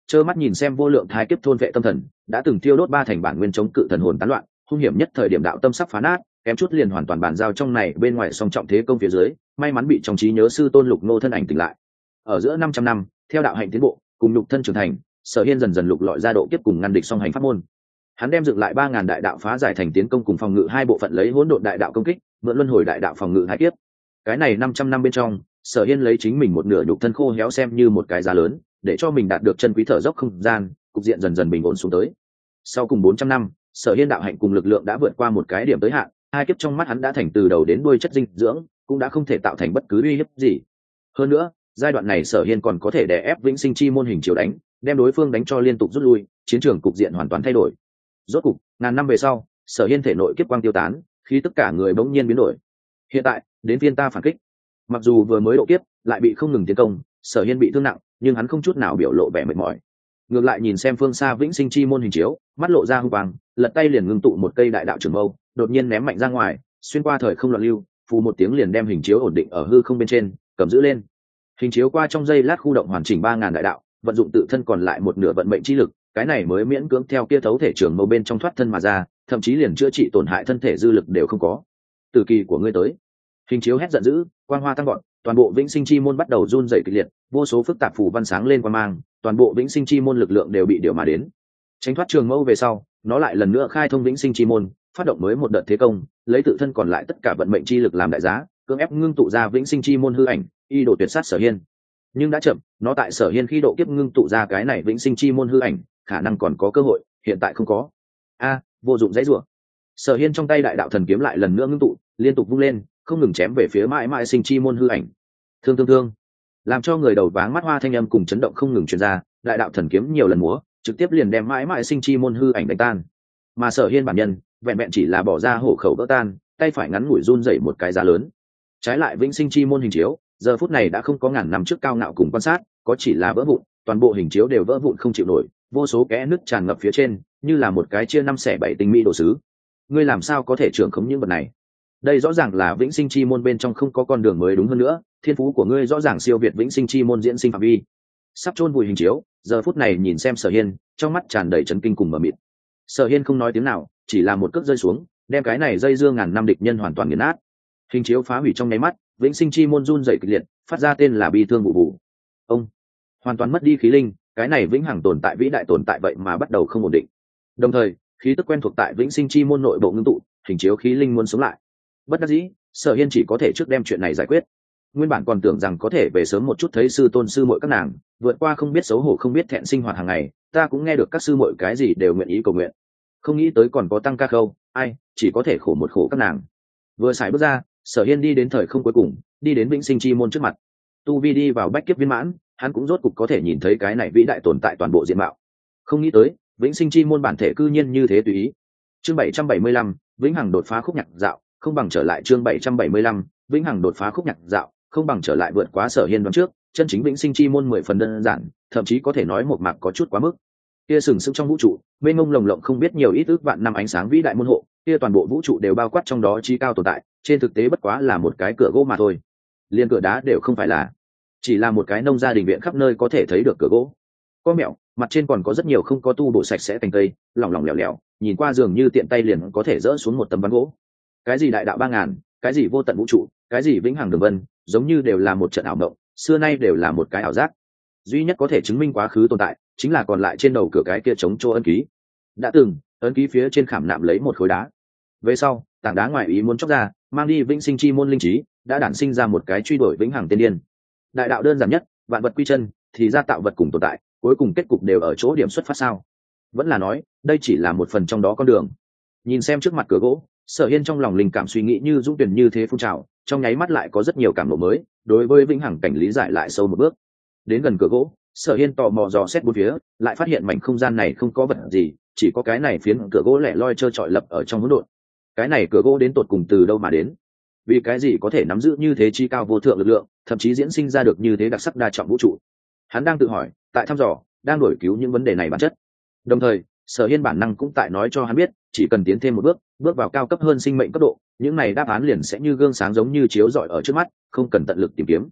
trơ mắt nhìn xem vô lượng thái kiếp thôn vệ tâm thần, đã từng tiêu đốt 3 thành bản nguyên chống cự thần hồn tán loạn, hung hiểm nhất thời điểm đạo tâm sắp phá nát, kém chút liền hoàn toàn bàn giao trong này bên ngoài song trọng thế công phía dưới, may mắn bị trong trí nhớ sư tôn Lục Nô thân ảnh tỉnh lại. Ở giữa 500 năm, theo đạo hạnh tiến bộ, cùng nhục thân trưởng thành, Sở Hiên dần dần lục lọi ra độ kiếp cùng ngăn địch song hành pháp môn. Hắn đem dựng lại 3000 đại đạo phá giải thành tiến công cùng phòng ngự hai bộ phận, lấy hỗn độn đại đạo công kích, mượn luân hồi đại đạo phòng ngự hai kiếp. Cái này 500 năm bên trong, Sở Hiên lấy chính mình một nửa nhục thân khô héo xem như một cái giá lớn, để cho mình đạt được chân quý thở dốc không gian, cục diện dần dần bình ổn xuống tới. Sau cùng 400 năm, Sở Hiên đạo hạnh cùng lực lượng đã vượt qua một cái điểm tới hạn, hai kiếp trong mắt hắn đã thành từ đầu đến đuôi chất dinh dưỡng, cũng đã không thể tạo thành bất cứ uy hiếp gì. Hơn nữa, giai đoạn này Sở Hiên còn có thể đè ép Vĩnh Sinh Chi môn hình chiếu đánh, đem đối phương đánh cho liên tục rút lui, chiến trường cục diện hoàn toàn thay đổi. Rốt cục, ngàn năm về sau, Sở Hiên thể nội kiếp quang tiêu tán, khi tất cả người bỗng nhiên biến đổi. Hiện tại, đến phiên ta phản kích. Mặc dù vừa mới độ kiếp, lại bị không ngừng tiến công, Sở Hiên bị thương nặng, nhưng hắn không chút nào biểu lộ vẻ mệt mỏi. Ngược lại nhìn xem phương xa Vĩnh Sinh Chi môn hình chiếu, mắt lộ ra hung quang, lật tay liền ngưng tụ một cây đại đạo trường mâu, đột nhiên ném mạnh ra ngoài, xuyên qua thời không loạn lưu, phù một tiếng liền đem hình chiếu ổn định ở hư không bên trên, cầm giữ lên. Hình chiếu qua trong giây lát khu động hoàn chỉnh 3000 đại đạo, vận dụng tự thân còn lại một nửa vận mệnh chi lực, cái này mới miễn cưỡng theo kia thấu thể trường mâu bên trong thoát thân mà ra, thậm chí liền chữa trị tổn hại thân thể dư lực đều không có. Từ kỳ của ngươi tới. Hình chiếu hét giận dữ, quang hoa tăng gọn, toàn bộ Vĩnh Sinh Chi môn bắt đầu run rẩy kịch liệt, vô số phức tạp phù văn sáng lên quang mang, toàn bộ Vĩnh Sinh Chi môn lực lượng đều bị điều mà đến. Tránh thoát trường mâu về sau, nó lại lần nữa khai thông Vĩnh Sinh Chi môn, phát động mới một đợt thế công, lấy tự thân còn lại tất cả vận mệnh chi lực làm đại giá, cưỡng ép ngưng tụ ra Vĩnh Sinh Chi môn hư ảnh, y đồ tuyệt sát Sở Hiên. Nhưng đã chậm, nó tại Sở Hiên khi độ kiếp ngưng tụ ra cái này Vĩnh Sinh Chi môn hư ảnh, khả năng còn có cơ hội, hiện tại không có. Vô dụng dãy rủa. Sở Hiên trong tay đại đạo thần kiếm lại lần nữa ngưng tụ, liên tục vung lên, không ngừng chém về phía mãi mãi sinh chi môn hư ảnh. Thương, làm cho người đầu váng mắt hoa thanh âm cùng chấn động không ngừng truyền ra, đại đạo thần kiếm nhiều lần múa, trực tiếp liền đem mãi mãi sinh chi môn hư ảnh đánh tan. Mà Sở Hiên bản nhân, vẹn vẹn chỉ là bỏ ra hổ khẩu vỡ tan, tay phải ngắn ngủi run rẩy một cái giá lớn. Trái lại Vĩnh Sinh Chi môn hình chiếu, giờ phút này đã không có ngàn năm trước cao ngạo cùng quan sát, có chỉ là vỡ vụn, toàn bộ hình chiếu đều vỡ vụn không chịu nổi, vô số kẽ nứt tràn ngập phía trên, như là một cái chia 5 xẻ 7 tinh mỹ đồ sứ. Ngươi làm sao có thể trưởng khống những vật này? Đây rõ ràng là Vĩnh Sinh Chi môn bên trong không có con đường mới đúng hơn nữa, thiên phú của ngươi rõ ràng siêu việt Vĩnh Sinh Chi môn diễn sinh phạm vi. Sắp chôn vùi hình chiếu, giờ phút này nhìn xem Sở Hiên, trong mắt tràn đầy chấn kinh cùng mờ mịt. Sở Hiên không nói tiếng nào, chỉ là một cước rơi xuống, đem cái này dây dưa ngàn năm địch nhân hoàn toàn nghiền nát. Hình chiếu phá hủy trong nháy mắt, Vĩnh Sinh Chi môn run rẩy kịch liệt, phát ra tên là bi thương vụ vụ. Ông hoàn toàn mất đi khí linh, cái này vĩnh hằng tồn tại vĩ đại tồn tại vậy mà bắt đầu không ổn định. Đồng thời, khí tức quen thuộc tại Vĩnh Sinh Chi môn nội bộ ngưng tụ, hình chiếu khí linh muốn sống lại. Bất đắc dĩ, Sở Hiên chỉ có thể trước đem chuyện này giải quyết. Nguyên bản còn tưởng rằng có thể về sớm một chút thấy sư tôn sư muội các nàng, vượt qua không biết xấu hổ không biết thẹn sinh hoạt hàng ngày, ta cũng nghe được các sư muội cái gì đều nguyện ý cầu nguyện. Không nghĩ tới còn có tăng ca khâu, chỉ có thể khổ một khổ các nàng. Vừa xài bước ra, Sở Hiên đi đến thời không cuối cùng, đi đến Vĩnh Sinh Chi môn trước mặt. Tu vi đi vào bách kiếp viên mãn, hắn cũng rốt cục có thể nhìn thấy cái này vĩ đại tồn tại toàn bộ diện mạo. Không nghĩ tới, Vĩnh Sinh Chi môn bản thể cư nhiên như thế tùy ý. Chương 775, Vĩnh Hằng đột phá khúc nhạc dạo, không bằng trở lại chương 775, Vĩnh Hằng đột phá khúc nhạc dạo, không bằng trở lại vượt quá Sở Hiên đoán trước, chân chính Vĩnh Sinh Chi môn 10 phần đơn giản, thậm chí có thể nói một mạc có chút quá mức. Kia sừng sững trong vũ trụ, mênh mông lồng lộng không biết nhiều ít ước vạn năm ánh sáng vĩ đại môn hộ, kia toàn bộ vũ trụ đều bao quát trong đó chi cao tồn tại, trên thực tế bất quá là một cái cửa gỗ mà thôi. Liên cửa đá đều không phải là, chỉ là một cái nông gia đình viện khắp nơi có thể thấy được cửa gỗ. Có mẹo, mặt trên còn có rất nhiều không có tu bổ sạch sẽ cành cây, lỏng lỏng lẻo lẻo, nhìn qua dường như tiện tay liền có thể dỡ xuống một tấm ván gỗ. Cái gì đại đạo 3000, cái gì vô tận vũ trụ, cái gì vĩnh hằng đường vân, giống như đều là một trận ảo mộng, xưa nay đều là một cái ảo giác. Duy nhất có thể chứng minh quá khứ tồn tại, chính là còn lại trên đầu cửa cái kia chống chỗ ấn ký. Đã từng, ấn ký phía trên khảm nạm lấy một khối đá. Về sau, tảng đá ngoài ý muốn chóc ra, mang đi Vĩnh Sinh Chi môn linh trí, đã đản sinh ra một cái truy đuổi vĩnh hằng tiên điên. Đại đạo đơn giản nhất, vạn vật quy chân, thì ra tạo vật cùng tồn tại, cuối cùng kết cục đều ở chỗ điểm xuất phát sao? Vẫn là nói, đây chỉ là một phần trong đó con đường. Nhìn xem trước mặt cửa gỗ, Sở Hiên trong lòng linh cảm suy nghĩ như dũng tuyển như thế phun trào, trong nháy mắt lại có rất nhiều cảm ngộ mới, đối với vĩnh hằng cảnh lý giải lại sâu một bước. Đến gần cửa gỗ, Sở Hiên tò mò dò xét bốn phía, lại phát hiện mảnh không gian này không có vật gì, chỉ có cái này phiến cửa gỗ lẻ loi trơ trọi lập ở trong hỗn độn. Cái này cửa gỗ đến tột cùng từ đâu mà đến? Vì cái gì có thể nắm giữ như thế chi cao vô thượng lực lượng, thậm chí diễn sinh ra được như thế đặc sắc đa trọng vũ trụ? Hắn đang tự hỏi, tại thăm dò, đang đổi cứu những vấn đề này bản chất. Đồng thời, Sở Hiên bản năng cũng tại nói cho hắn biết, chỉ cần tiến thêm một bước, bước vào cao cấp hơn sinh mệnh cấp độ, những này đáp án liền sẽ như gương sáng giống như chiếu rọi ở trước mắt, không cần tận lực tìm kiếm.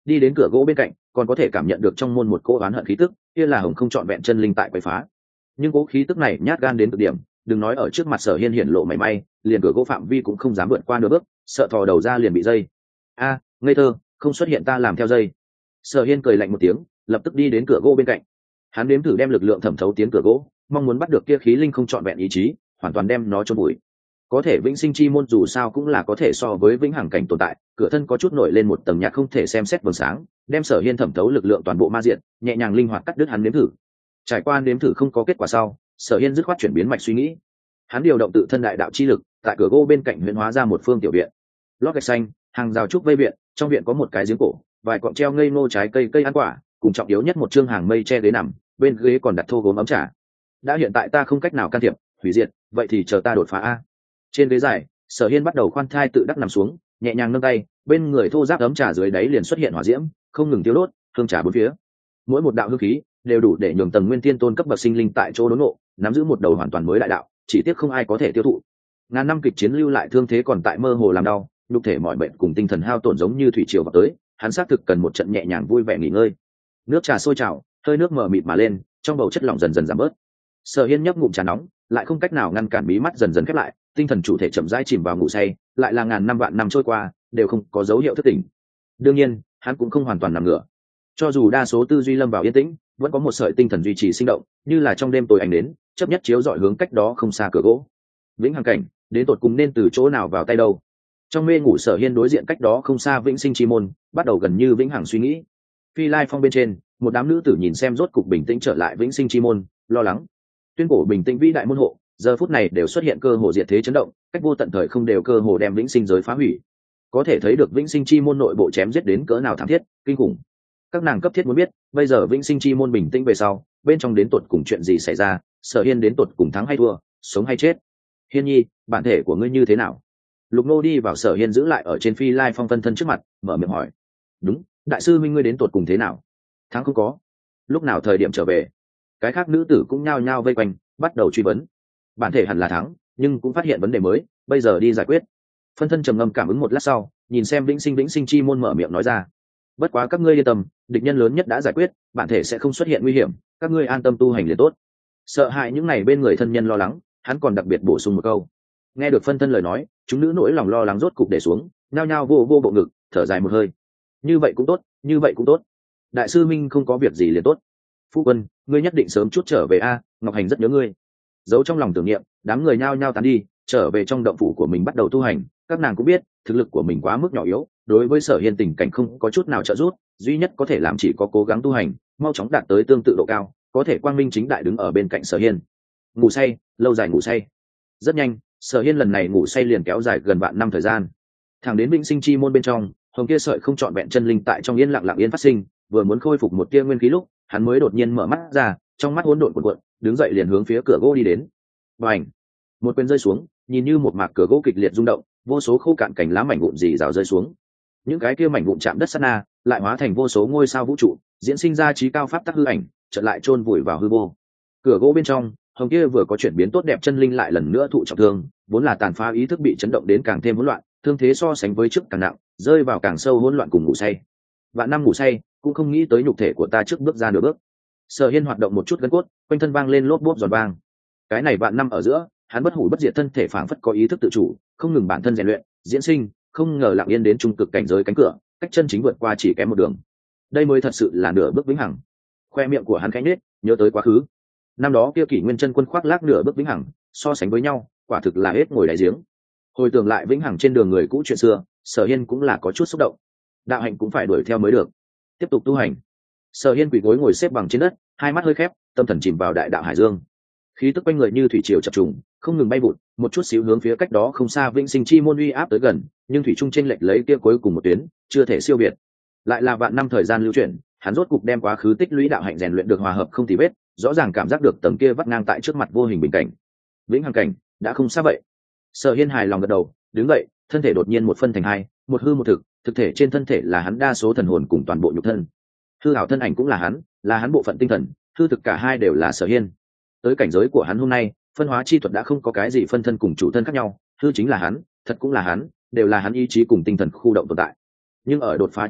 đi đến cửa gỗ bên cạnh, còn có thể cảm nhận được trong môn một cỗ oán hận khí tức, kia là hồng không trọn vẹn chân linh tại quấy phá. Nhưng cỗ khí tức này nhát gan đến cực điểm, đừng nói ở trước mặt Sở Hiên hiển lộ mảy may, liền cửa gỗ phạm vi cũng không dám vượt qua nửa bước, sợ thò đầu ra liền bị dây. A, ngây thơ, không xuất hiện ta làm theo dây. Sở Hiên cười lạnh một tiếng, lập tức đi đến cửa gỗ bên cạnh. Hắn nếm thử đem lực lượng thẩm thấu tiến cửa gỗ, mong muốn bắt được kia khí linh không trọn vẹn ý chí, hoàn toàn đem nó chôn bụi. Có thể vĩnh sinh chi môn dù sao cũng là có thể so với vĩnh hằng cảnh tồn tại, cửa thân có chút nổi lên một tầng nhạt không thể xem xét vầng sáng, đem Sở Hiên thẩm thấu lực lượng toàn bộ ma diện, nhẹ nhàng linh hoạt cắt đứt hắn nếm thử. Trải qua nếm thử không có kết quả sau, Sở Hiên dứt khoát chuyển biến mạch suy nghĩ. Hắn điều động tự thân đại đạo chi lực, tại cửa gỗ bên cạnh huyễn hóa ra một phương tiểu viện. Lót gạch xanh, hàng rào trúc vây viện, trong viện có một cái giếng cổ, vài cọng treo ngây ngô trái cây ăn quả, cùng trọng yếu nhất một chương hàng mây che ghế nằm, bên ghế còn đặt thô gốm ấm trà. Đã hiện tại ta không cách nào can thiệp, hủy diệt, vậy thì chờ ta đột phá a. Trên ghế dài, Sở Hiên bắt đầu khoan thai tự đắc nằm xuống, nhẹ nhàng nâng tay, bên người thô giáp ấm trà dưới đáy liền xuất hiện hỏa diễm, không ngừng tiêu đốt, hương trà bốn phía. Mỗi một đạo hương khí đều đủ để nhường tầng nguyên tiên tôn cấp bậc sinh linh tại chỗ đốn ngộ, nắm giữ một đầu hoàn toàn mới đại đạo, chỉ tiếc không ai có thể tiêu thụ. Ngàn năm kịch chiến lưu lại thương thế còn tại mơ hồ làm đau, nhục thể mỏi mệt cùng tinh thần hao tổn giống như thủy triều vào tới, hắn xác thực cần một trận nhẹ nhàng vui vẻ nghỉ ngơi. Nước trà sôi trào, hơi nước mờ mịt mà lên, trong bầu chất lỏng dần dần giảm bớt. Sở Hiên nhấp ngụm trà nóng, lại không cách nào ngăn cản mí mắt dần dần khép lại, tinh thần chủ thể chậm rãi chìm vào ngủ say, lại là ngàn năm vạn năm trôi qua, đều không có dấu hiệu thức tỉnh. Đương nhiên, hắn cũng không hoàn toàn nằm ngửa. Cho dù đa số tư duy lâm vào yên tĩnh, vẫn có một sợi tinh thần duy trì sinh động, như là trong đêm tối ánh đến, chớp nhất chiếu dọi hướng cách đó không xa cửa gỗ. Vĩnh hằng cảnh, đến tột cùng nên từ chỗ nào vào tay đâu? Trong mê ngủ Sở Hiên đối diện cách đó không xa vĩnh sinh chi môn, bắt đầu gần như vĩnh hằng suy nghĩ. Phi Lai Phong bên trên, một đám nữ tử nhìn xem rốt cục bình tĩnh trở lại vĩnh sinh chi môn, lo lắng. Tuyên cổ bình tĩnh vĩ đại môn hộ, giờ phút này đều xuất hiện cơ hồ diệt thế chấn động, cách vô tận thời không đều cơ hồ đem vĩnh sinh giới phá hủy. Có thể thấy được vĩnh sinh chi môn nội bộ chém giết đến cỡ nào thảm thiết, kinh khủng. Các nàng cấp thiết muốn biết, bây giờ vĩnh sinh chi môn bình tĩnh về sau, bên trong đến tột cùng chuyện gì xảy ra, Sở Hiên đến tột cùng thắng hay thua, sống hay chết. Hiên nhi, bản thể của ngươi như thế nào? Lục Nô đi vào Sở Hiên giữ lại ở trên Phi Lai Phong phân thân trước mặt, mở miệng hỏi. Đúng, đại sư minh ngươi đến tột cùng thế nào? Thắng không có. Lúc nào thời điểm trở về? Cái khác nữ tử cũng nhao nhao vây quanh, bắt đầu truy vấn. Bản thể hẳn là thắng, nhưng cũng phát hiện vấn đề mới, bây giờ đi giải quyết. Phân thân trầm ngâm cảm ứng một lát sau, nhìn xem vĩnh sinh chi môn mở miệng nói ra. Bất quá các ngươi yên tâm, địch nhân lớn nhất đã giải quyết, bản thể sẽ không xuất hiện nguy hiểm, các ngươi an tâm tu hành liền tốt. Sợ hại những này bên người thân nhân lo lắng, hắn còn đặc biệt bổ sung một câu. Nghe được phân thân lời nói, chúng nữ nỗi lòng lo lắng rốt cục để xuống, nhao nhao vô bộ ngực, thở dài một hơi. Như vậy cũng tốt, như vậy cũng tốt. Đại sư minh không có việc gì liền tốt. Phu quân, ngươi nhất định sớm chút trở về a, Ngọc Hành rất nhớ ngươi. Giấu trong lòng tưởng niệm, đám người nhao nhao tán đi, trở về trong động phủ của mình bắt đầu tu hành. Các nàng cũng biết, thực lực của mình quá mức nhỏ yếu, đối với Sở Hiên tình cảnh không có chút nào trợ giúp, duy nhất có thể làm chỉ có cố gắng tu hành, mau chóng đạt tới tương tự độ cao, có thể quang minh chính đại đứng ở bên cạnh Sở Hiên. Ngủ say, lâu dài ngủ say. Rất nhanh, Sở Hiên lần này ngủ say liền kéo dài gần vạn năm thời gian. Thẳng đến vĩnh sinh chi môn bên trong, hồng kia sợi không trọn vẹn chân linh tại trong yên lặng yên phát sinh, vừa muốn khôi phục một tia nguyên khí lúc, hắn mới đột nhiên mở mắt ra, trong mắt hỗn độn cuộn cuộn, đứng dậy liền hướng phía cửa gỗ đi đến. Bành! Một quyền rơi xuống, nhìn như một mạc cửa gỗ kịch liệt rung động, vô số khô cạn cành lá mảnh vụn rỉ rào rơi xuống. Những cái kia mảnh vụn chạm đất sát na, lại hóa thành vô số ngôi sao vũ trụ, diễn sinh ra trí cao pháp tắc hư ảnh, chợt lại chôn vùi vào hư vô. Cửa gỗ bên trong, hồng kia vừa có chuyển biến tốt đẹp chân linh lại lần nữa thụ trọng thương, vốn là tàn phá ý thức bị chấn động đến càng thêm hỗn loạn, thương thế so sánh với trước càng nặng, rơi vào càng sâu hỗn loạn cùng ngủ say. Vạn năm ngủ say, cũng không nghĩ tới nhục thể của ta trước bước ra nửa bước. Sở Hiên hoạt động một chút gân cốt, quanh thân vang lên lốp bốp giòn vang. Cái này vạn năm ở giữa, hắn bất hủ bất diệt thân thể phảng phất có ý thức tự chủ, không ngừng bản thân rèn luyện, diễn sinh, không ngờ lặng yên đến trung cực cảnh giới cánh cửa, cách chân chính vượt qua chỉ kém một đường. Đây mới thật sự là nửa bước vĩnh hằng. Khoe miệng của hắn khẽ nhếch, nhớ tới quá khứ. Năm đó kia Kỷ Nguyên Chân Quân khoác lác nửa bước vĩnh hằng, so sánh với nhau, quả thực là hết ngồi đáy giếng. Hồi tưởng lại vĩnh hằng trên đường người cũ chuyện xưa, Sở Hiên cũng là có chút xúc động. Đạo hạnh cũng phải đuổi theo mới được. Tiếp tục tu hành. Sở Hiên quỳ gối ngồi xếp bằng trên đất, hai mắt hơi khép, tâm thần chìm vào đại đạo hải dương. Khí tức quanh người như thủy triều chập trùng, không ngừng bay vụt, một chút xíu hướng phía cách đó không xa vĩnh sinh chi môn uy áp tới gần, nhưng thủy trung chênh lệch lấy kia cuối cùng một tuyến, chưa thể siêu việt. Lại là vạn năm thời gian lưu chuyển, hắn rốt cục đem quá khứ tích lũy đạo hạnh rèn luyện được hòa hợp không tì vết, rõ ràng cảm giác được tầng kia vắt ngang tại trước mặt vô hình bình cảnh. Vĩnh hằng cảnh đã không xa vậy. Sở Hiên hài lòng gật đầu, đứng dậy, thân thể đột nhiên một phân thành hai, một hư một thực, thực thể trên thân thể là hắn đa số thần hồn cùng toàn bộ nhục thân. Hư ảo thân ảnh cũng là hắn bộ phận tinh thần, hư thực cả hai đều là Sở Hiên. Tới cảnh giới của hắn hôm nay, phân hóa chi thuật đã không có cái gì phân thân cùng chủ thân khác nhau, hư chính là hắn, thật cũng là hắn, đều là hắn ý chí cùng tinh thần khu động tồn tại. Nhưng ở đột phá trước đó,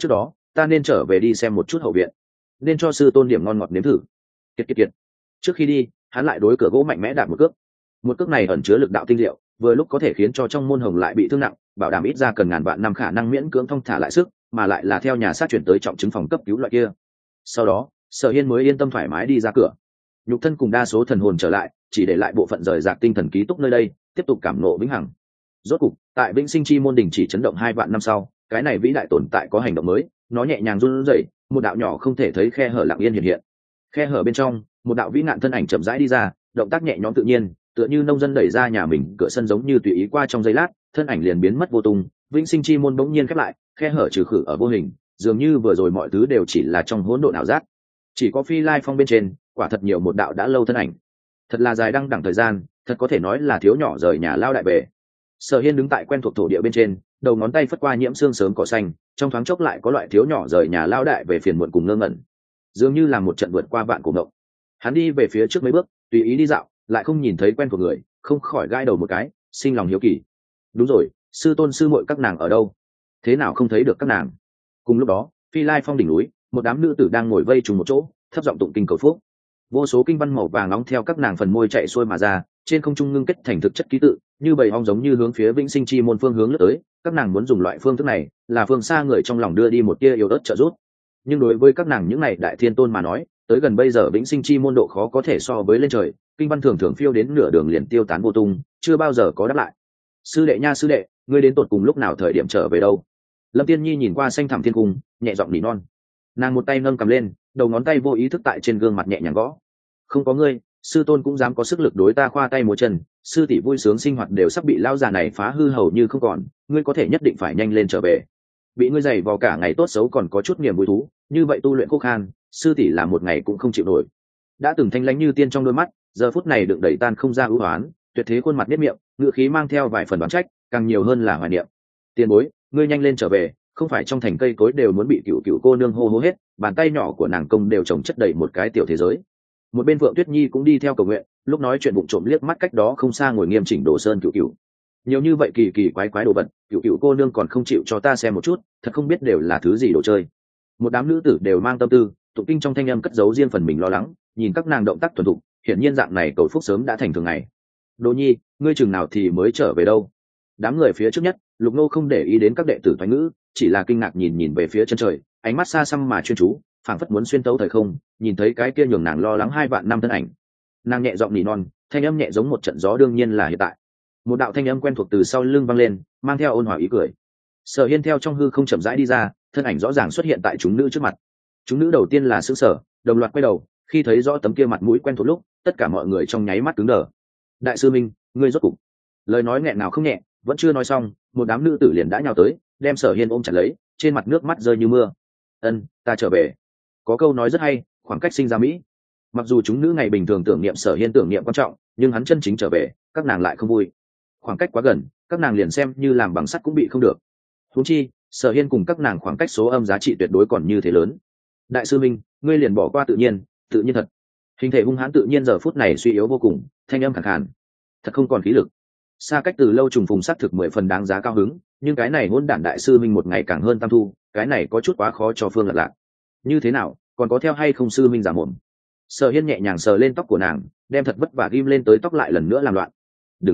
ta nên trở về đi xem một chút hậu viện, nên cho sư tôn điểm ngon ngọt nếm thử. Kiệt. Trước khi đi, hắn lại đối cửa gỗ mạnh mẽ đạp một cước này ẩn chứa lực đạo tinh diệu, vừa lúc có thể khiến cho trong môn hồng lại bị thương nặng, bảo đảm ít ra cần ngàn vạn năm khả năng miễn cưỡng thong thả lại sức, mà lại là theo nhà sát chuyển tới trọng chứng phòng cấp cứu loại kia. Sau đó Sở Hiên mới yên tâm thoải mái đi ra cửa, nhục thân cùng đa số thần hồn trở lại, chỉ để lại bộ phận rời rạc tinh thần ký túc nơi đây, tiếp tục cảm ngộ vĩnh hằng. Rốt cục tại Vĩnh Sinh Chi môn đỉnh chỉ chấn động 2 vạn năm sau, cái này vĩ đại tồn tại có hành động mới, nó nhẹ nhàng run rẩy, một đạo nhỏ không thể thấy khe hở lặng yên hiện. Khe hở bên trong, một đạo vĩ nạn thân ảnh chậm rãi đi ra, động tác nhẹ nhõm tự nhiên, tựa như nông dân đẩy ra nhà mình cửa sân giống như tùy ý qua trong giây lát, thân ảnh liền biến mất vô tung. Vĩnh Sinh Chi môn bỗng nhiên khép lại, khe hở trừ khử ở vô hình, dường như vừa rồi mọi thứ đều chỉ là trong hỗn độn ảo giác. Chỉ có Phi Lai Phong bên trên, quả thật nhiều một đạo đã lâu thân ảnh. Thật là dài đăng đẳng thời gian, thật có thể nói là thiếu nhỏ rời nhà lao đại về. Sở Hiên đứng tại quen thuộc thổ địa bên trên, đầu ngón tay phất qua nhiễm sương sớm cỏ xanh, trong thoáng chốc lại có loại thiếu nhỏ rời nhà lao đại về phiền muộn cùng ngơ ngẩn, dường như là một trận vượt qua vạn cổ ngộng. Hắn đi về phía trước mấy bước, tùy ý đi dạo, lại không nhìn thấy quen thuộc người, không khỏi gãi đầu một cái, sinh lòng hiếu kỳ. Đúng rồi, sư tôn sư muội các nàng ở đâu? Thế nào không thấy được các nàng? Cùng lúc đó, Phi Lai Phong đỉnh núi, một đám nữ tử đang ngồi vây trùng một chỗ, thấp giọng tụng kinh cầu phúc. Vô số kinh văn màu vàng nóng theo các nàng phần môi chạy xuôi mà ra, trên không trung ngưng kết thành thực chất ký tự, như bầy ong giống như hướng phía Vĩnh Sinh Chi môn phương hướng lướt tới. Các nàng muốn dùng loại phương thức này, là phương xa người trong lòng đưa đi một tia yếu ớt trợ giúp. Nhưng đối với các nàng những này đại thiên tôn mà nói, tới gần bây giờ Vĩnh Sinh Chi môn độ khó có thể so với lên trời, kinh văn thường thường phiêu đến nửa đường liền tiêu tán vô tung, chưa bao giờ có đáp lại. Sư đệ nha sư đệ, ngươi đến tột cùng lúc nào thời điểm trở về đâu? Lâm Tiên Nhi nhìn qua xanh thẳm thiên cung, nhẹ giọng nỉ non. Nàng một tay nâng cầm lên, đầu ngón tay vô ý thức tại trên gương mặt nhẹ nhàng gõ. Không có ngươi, sư tôn cũng dám có sức lực đối ta khoa tay múa chân, sư tỷ vui sướng sinh hoạt đều sắp bị lao già này phá hư hầu như không còn, ngươi có thể nhất định phải nhanh lên trở về. Bị ngươi giày vò cả ngày tốt xấu còn có chút niềm vui thú, như vậy tu luyện khô khan, sư tỷ là một ngày cũng không chịu nổi. Đã từng thanh lãnh như tiên trong đôi mắt, giờ phút này đựng đầy tan không ra ưu hoán, tuyệt thế khuôn mặt nét miệng, ngữ khí mang theo vài phần đoán trách, càng nhiều hơn là hoài niệm. Tiền bối, ngươi nhanh lên trở về, không phải trong thành cây cối đều muốn bị cựu cô nương hô hô hết, bàn tay nhỏ của nàng công đều trồng chất đầy một cái tiểu thế giới. Một bên Phượng Tuyết Nhi cũng đi theo cầu nguyện, lúc nói chuyện bụng trộm liếc mắt cách đó không xa ngồi nghiêm chỉnh Đồ Sơn cựu. Nhiều như vậy kỳ kỳ quái quái đồ vật, cựu cô nương còn không chịu cho ta xem một chút, thật không biết đều là thứ gì đồ chơi. Một đám nữ tử đều mang tâm tư, tụng kinh trong thanh âm cất giấu riêng phần mình lo lắng, nhìn các nàng động tác thuần thục, hiển nhiên dạng này cầu phúc sớm đã thành thường ngày. Đỗ Nhi, ngươi chừng nào thì mới trở về đâu? Đám người phía trước nhất, Lục Nô không để ý đến các đệ tử thoái ngữ, chỉ là kinh ngạc nhìn về phía chân trời, ánh mắt xa xăm mà chuyên chú, phảng phất muốn xuyên tấu thời không, nhìn thấy cái kia nhường nàng lo lắng 2 vạn năm thân ảnh. Nàng nhẹ giọng nỉ non, thanh âm nhẹ giống một trận gió, đương nhiên là hiện tại. Một đạo thanh âm quen thuộc từ sau lưng vang lên, mang theo ôn hòa ý cười. Sở Hiên theo trong hư không chậm rãi đi ra, thân ảnh rõ ràng xuất hiện tại chúng nữ trước mặt. Chúng nữ đầu tiên là sững sờ, đồng loạt quay đầu, khi thấy rõ tấm kia mặt mũi quen thuộc lúc, tất cả mọi người trong nháy mắt cứng đờ. Đại sư Minh, ngươi rốt cục. Lời nói nghẹn nào không nhẹ, vẫn chưa nói xong, một đám nữ tử liền đã nhào tới, đem Sở Hiên ôm chặt lấy, trên mặt nước mắt rơi như mưa. Ân, ta trở về. Có câu nói rất hay, khoảng cách sinh ra mỹ. Mặc dù chúng nữ ngày bình thường tưởng niệm Sở Hiên tưởng niệm quan trọng, nhưng hắn chân chính trở về, các nàng lại không vui. Khoảng cách quá gần, các nàng liền xem như làm bằng sắt cũng bị không được. Huống chi, Sở Hiên cùng các nàng khoảng cách số âm giá trị tuyệt đối còn như thế lớn. Đại sư Minh, ngươi liền bỏ qua tự nhiên thật. Hình thể hung hãn tự nhiên giờ phút này suy yếu vô cùng, thanh âm khàn khàn, thật không còn khí lực. Xa cách từ lâu trùng phùng xác thực 10 phần đáng giá cao hứng, nhưng cái này hỗn đản đại sư Minh một ngày càng hơn tam thu, cái này có chút quá khó cho Phương Lật Lạc. Như thế nào, còn có theo hay không sư Minh giả mồm? Sở Hiên nhẹ nhàng sờ lên tóc của nàng, đem thật vất vả ghim lên tới tóc lại lần nữa làm loạn.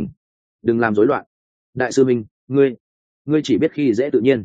Đừng làm rối loạn. Đại sư Minh, ngươi chỉ biết khi dễ tự nhiên.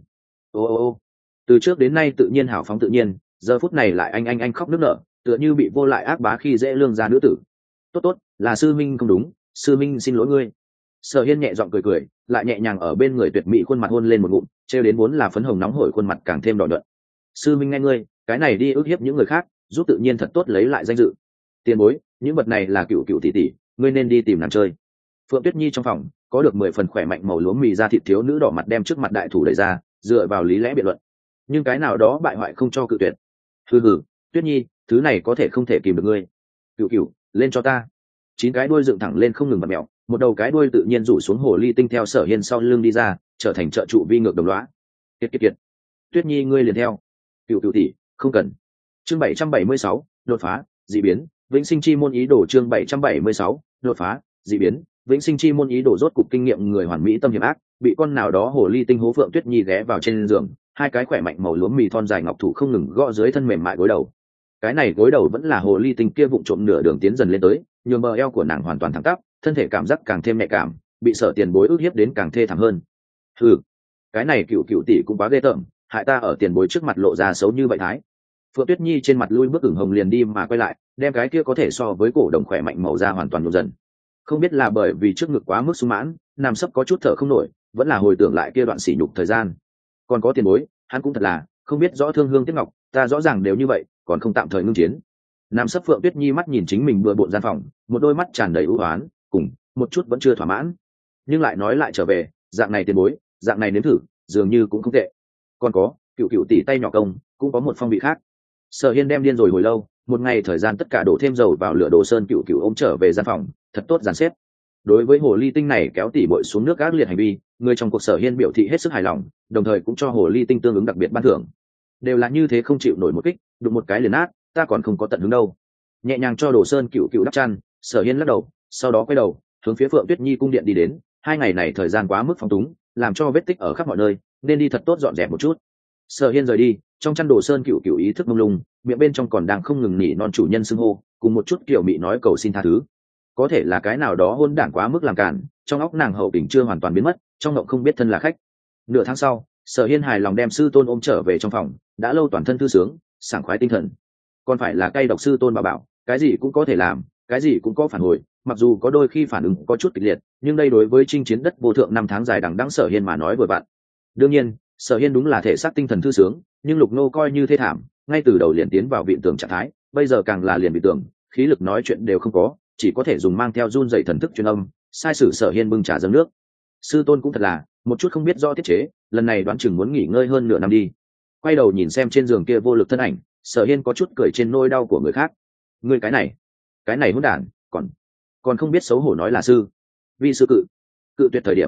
Ô, từ trước đến nay tự nhiên hào phóng tự nhiên, giờ phút này lại anh khóc nức nở, tựa như bị vô lại ác bá khi dễ lương gia nữ tử. Tốt, là sư Minh không đúng, sư Minh xin lỗi ngươi. Sở Hiên nhẹ giọng cười, lại nhẹ nhàng ở bên người tuyệt mỹ khuôn mặt hôn lên một ngụm, trêu đến vốn là phấn hồng nóng hổi khuôn mặt càng thêm đỏ đậm. Sư Minh nghe ngươi, cái này đi ức hiếp những người khác, giúp tự nhiên thật tốt lấy lại danh dự. Tiền bối, những vật này là cựu tỷ tỷ, ngươi nên đi tìm nàng chơi. Phượng Tuyết Nhi trong phòng có được 10 phần khỏe mạnh màu lúa mì ra thịt thiếu nữ đỏ mặt đem trước mặt đại thủ đẩy ra, dựa vào lý lẽ biện luận. Nhưng cái nào đó bại hoại không cho cự tuyệt. Hừ, Tuyết Nhi, thứ này có thể không thể kìm được ngươi. Cựu, lên cho ta. 9 cái đuôi dựng thẳng lên không ngừng bật mèo, một đầu cái đuôi tự nhiên rủ xuống hồ ly tinh theo Sở Hiên sau lưng đi ra, trở thành trợ trụ vi ngược đồng lõa. Kiệt. Tuyết Nhi ngươi liền theo. Cựu tỷ, không cần. Chương 776, đột phá, dị biến, Vĩnh Sinh Chi môn ý đồ chương 776, đột phá, dị biến, Vĩnh Sinh Chi môn ý đồ rốt cục kinh nghiệm người hoàn mỹ tâm hiểm ác, bị con nào đó hồ ly tinh hố Phượng Tuyết Nhi ghé vào trên giường, hai cái khỏe mạnh màu lúa mì thon dài ngọc thủ không ngừng gõ dưới thân mềm mại gối đầu. Cái này gối đầu vẫn là hồ ly tinh kia vụng trộm nửa đường tiến dần lên tới, nhường bờ eo của nàng hoàn toàn thẳng tắp, thân thể cảm giác càng thêm nhạy cảm, bị Sở Tiền Bối ức hiếp đến càng thê thảm hơn. Cái này cựu cựu tỷ cũng quá ghê tởm, hại ta ở Tiền Bối trước mặt lộ ra xấu như vậy thái. Phượng Tuyết Nhi trên mặt lui bước ửng hồng liền đi mà quay lại, đem cái kia có thể so với cổ đồng khỏe mạnh màu da hoàn toàn nhuộm dần. Không biết là bởi vì trước ngực quá mức sung mãn, nằm sấp có chút thở không nổi, vẫn là hồi tưởng lại kia đoạn sỉ nhục thời gian. Còn có Tiền Bối, hắn cũng thật là không biết rõ thương hương tiếc ngọc, ta rõ ràng đều như vậy, còn không tạm thời ngưng chiến. Nằm sấp Phượng Tuyết Nhi mắt nhìn chính mình bừa bộn gian phòng, một đôi mắt tràn đầy ưu oán, cùng một chút vẫn chưa thỏa mãn, nhưng lại nói lại trở về, dạng này Tiền Bối, dạng này nếm thử, dường như cũng không tệ. Còn có cựu cựu tỷ tay nhỏ công, cũng có một phong vị khác. Sở Hiên đem điên rồi hồi lâu, một ngày thời gian tất cả đổ thêm dầu vào lửa. Đồ Sơn cựu cựu ôm trở về gian phòng, thật tốt dàn xếp. Đối với hồ ly tinh này kéo tỉ bội xuống nước ác liệt hành vi, người trong cuộc Sở Hiên biểu thị hết sức hài lòng, đồng thời cũng cho hồ ly tinh tương ứng đặc biệt ban thưởng. Đều là như thế không chịu nổi một kích, đụng một cái liền nát, ta còn không có tận hứng đâu. Nhẹ nhàng cho Đồ Sơn cựu cựu đắp chăn, Sở Hiên lắc đầu, sau đó quay đầu hướng phía Phượng Tuyết Nhi cung điện đi đến. Hai ngày này thời gian quá mức phóng túng, làm cho vết tích ở khắp mọi nơi, nên đi thật tốt dọn dẹp một chút. Sở Hiên rời đi, trong chăn Đồ Sơn cựu cựu ý thức mông lung, miệng bên trong còn đang không ngừng nỉ non chủ nhân xưng hô, cùng một chút kiểu mị nói cầu xin tha thứ. Có thể là cái nào đó hôn đản quá mức làm cản, trong óc nàng hậu tình chưa hoàn toàn biến mất, trong ngộng không biết thân là khách. Nửa tháng sau, Sở Hiên hài lòng đem sư tôn ôm trở về trong phòng, đã lâu toàn thân thư sướng, sảng khoái tinh thần. Còn phải là cay độc sư tôn bảo cái gì cũng có thể làm, cái gì cũng có phản hồi, mặc dù có đôi khi phản ứng có chút kịch liệt, nhưng đây đối với chinh chiến đất vô thượng năm tháng dài đằng đẵng Sở Hiên mà nói vừa vặn. Đương nhiên, Sở Hiên đúng là thể xác tinh thần thư sướng, nhưng Lục Nô coi như thê thảm, ngay từ đầu liền tiến vào viện tường trạng thái, bây giờ càng là liền bị tường, khí lực nói chuyện đều không có, chỉ có thể dùng mang theo run dậy thần thức truyền âm, sai sử Sở Hiên bưng trà dâng nước. Sư tôn cũng thật là một chút không biết rõ tiết chế, lần này đoán chừng muốn nghỉ ngơi hơn nửa năm đi. Quay đầu nhìn xem trên giường kia vô lực thân ảnh, Sở Hiên có chút cười trên nỗi đau của người khác. Ngươi cái này hỗn đản, còn không biết xấu hổ nói là sư. Vi sư cự tuyệt thời điểm,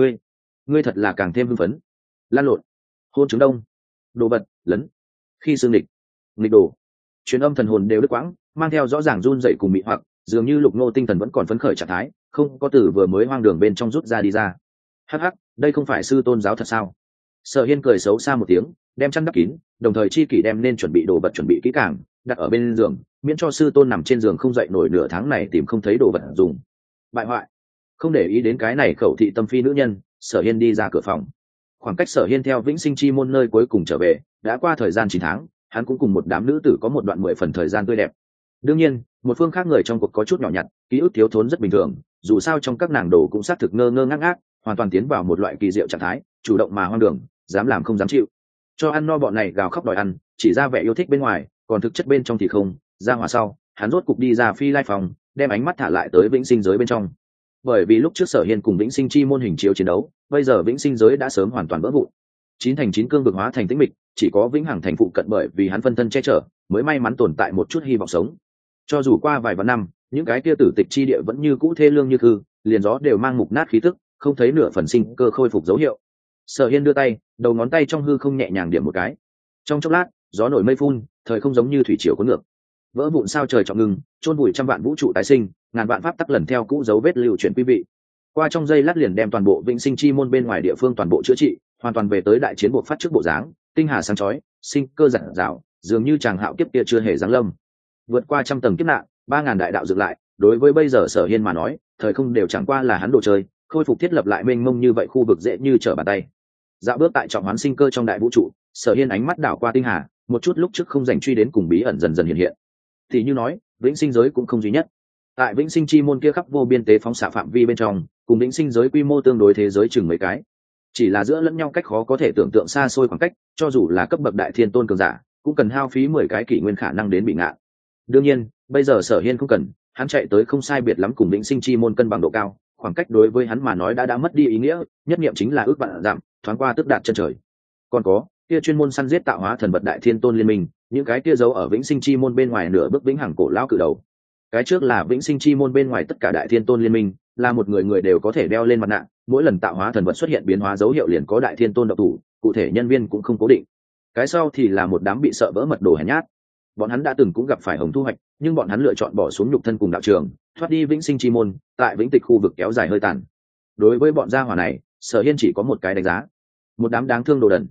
ngươi thật là càng thêm hưng phấn. Lan lộn, hôn chứng đông, đồ vật lấn, khi xương nghịch đồ, truyền âm thần hồn đều đứt quãng, mang theo rõ ràng run dậy cùng mị hoặc, dường như Lục Nô tinh thần vẫn còn phấn khởi trạng thái, không có từ vừa mới hoang đường bên trong rút ra đi ra. Hắc hắc, đây không phải sư tôn giáo thật sao? Sở Hiên cười xấu xa một tiếng, đem chăn đắp kín, đồng thời chi kỷ đem nên chuẩn bị đồ vật chuẩn bị kỹ càng, đặt ở bên giường, miễn cho sư tôn nằm trên giường không dậy nổi nửa tháng này tìm không thấy đồ vật dùng. Bại hoại, không để ý đến cái này khẩu thị tâm phi nữ nhân, Sở Hiên đi ra cửa phòng. Khoảng cách Sở Hiên theo Vĩnh Sinh Chi môn nơi cuối cùng trở về, đã qua thời gian 9 tháng, hắn cũng cùng một đám nữ tử có một đoạn 10 phần thời gian tươi đẹp. Đương nhiên, một phương khác người trong cuộc có chút nhỏ nhặt, ký ức thiếu thốn rất bình thường, dù sao trong các nàng đồ cũng xác thực ngơ ngơ ngác ngác, hoàn toàn tiến vào một loại kỳ diệu trạng thái, chủ động mà hoang đường, dám làm không dám chịu. Cho ăn no bọn này gào khóc đòi ăn, chỉ ra vẻ yêu thích bên ngoài, còn thực chất bên trong thì không. Ra hòa sau, hắn rốt cục đi ra Phi Lai phòng, đem ánh mắt thả lại tới Vĩnh Sinh giới bên trong. Bởi vì lúc trước Sở Hiên cùng Vĩnh Sinh chi môn hình chiếu chiến đấu, bây giờ Vĩnh Sinh giới đã sớm hoàn toàn vỡ vụn. 9 thành 9 cương vực hóa thành tĩnh mịch, chỉ có Vĩnh Hằng thành phụ cận bởi vì hắn phân thân che chở, mới may mắn tồn tại một chút hy vọng sống. Cho dù qua vài vạn năm, những cái kia tử tịch chi địa vẫn như cũ thê lương như hư, liền gió đều mang mục nát khí tức, không thấy nửa phần sinh cơ khôi phục dấu hiệu. Sở Hiên đưa tay, đầu ngón tay trong hư không nhẹ nhàng điểm một cái. Trong chốc lát, gió nổi mây phun, thời không giống như thủy triều cuốn ngược. Vỡ vụn sao trời trọng ngừng, chôn vùi trăm vạn vũ trụ tái sinh, ngàn vạn pháp tắc lần theo cũ dấu vết lưu chuyển quý vị. Qua trong giây lát liền đem toàn bộ Vĩnh Sinh chi môn bên ngoài địa phương toàn bộ chữa trị, hoàn toàn về tới đại chiến buộc phát trước bộ dáng, tinh hà sáng chói, sinh cơ rạng rào, dường như chàng hạo kiếp kia chưa hề giáng lâm. Vượt qua trăm tầng kiếp nạn, 3000 đại đạo dựng lại, đối với bây giờ Sở Hiên mà nói, thời không đều chẳng qua là hắn đồ chơi, khôi phục thiết lập lại mênh mông như vậy khu vực dễ như trở bàn tay. Dạo bước tại trọng hoán sinh cơ trong đại vũ trụ, Sở Hiên ánh mắt đảo qua tinh hà, một chút lúc trước không dành truy đến cùng bí ẩn dần dần hiện hiện. Thì như nói, Vĩnh Sinh giới cũng không duy nhất. Tại Vĩnh Sinh chi môn kia khắp vô biên tế phóng xạ phạm vi bên trong, cùng Vĩnh Sinh giới quy mô tương đối thế giới chừng mấy cái. Chỉ là giữa lẫn nhau cách khó có thể tưởng tượng xa xôi khoảng cách, cho dù là cấp bậc đại thiên tôn cường giả, cũng cần hao phí 10 cái kỷ nguyên khả năng đến bị ngạn. Đương nhiên, bây giờ Sở Hiên không cần, hắn chạy tới không sai biệt lắm cùng Vĩnh Sinh chi môn cân bằng độ cao, khoảng cách đối với hắn mà nói đã mất đi ý nghĩa, nhất niệm chính là ước vạn dặm, thoáng qua tức đạt chân trời. Còn có, kia chuyên môn săn giết tạo hóa thần vật đại thiên tôn liên minh, những cái kia giấu ở Vĩnh Sinh chi môn bên ngoài nửa bước vĩnh hằng cổ lão cự đầu. Cái trước là Vĩnh Sinh chi môn bên ngoài tất cả đại thiên tôn liên minh, là một người người đều có thể đeo lên mặt nạ, mỗi lần tạo hóa thần vật xuất hiện biến hóa dấu hiệu liền có đại thiên tôn độc thủ, cụ thể nhân viên cũng không cố định. Cái sau thì là một đám bị sợ vỡ mật đồ hèn nhát. Bọn hắn đã từng cũng gặp phải Hồng Thu Hoạch, nhưng bọn hắn lựa chọn bỏ xuống nhục thân cùng đạo trường, thoát đi Vĩnh Sinh chi môn, tại Vĩnh Tịch khu vực kéo dài hơi tàn. Đối với bọn gia hỏa này, Sở Hiên chỉ có một cái đánh giá: một đám đáng thương đồ đần.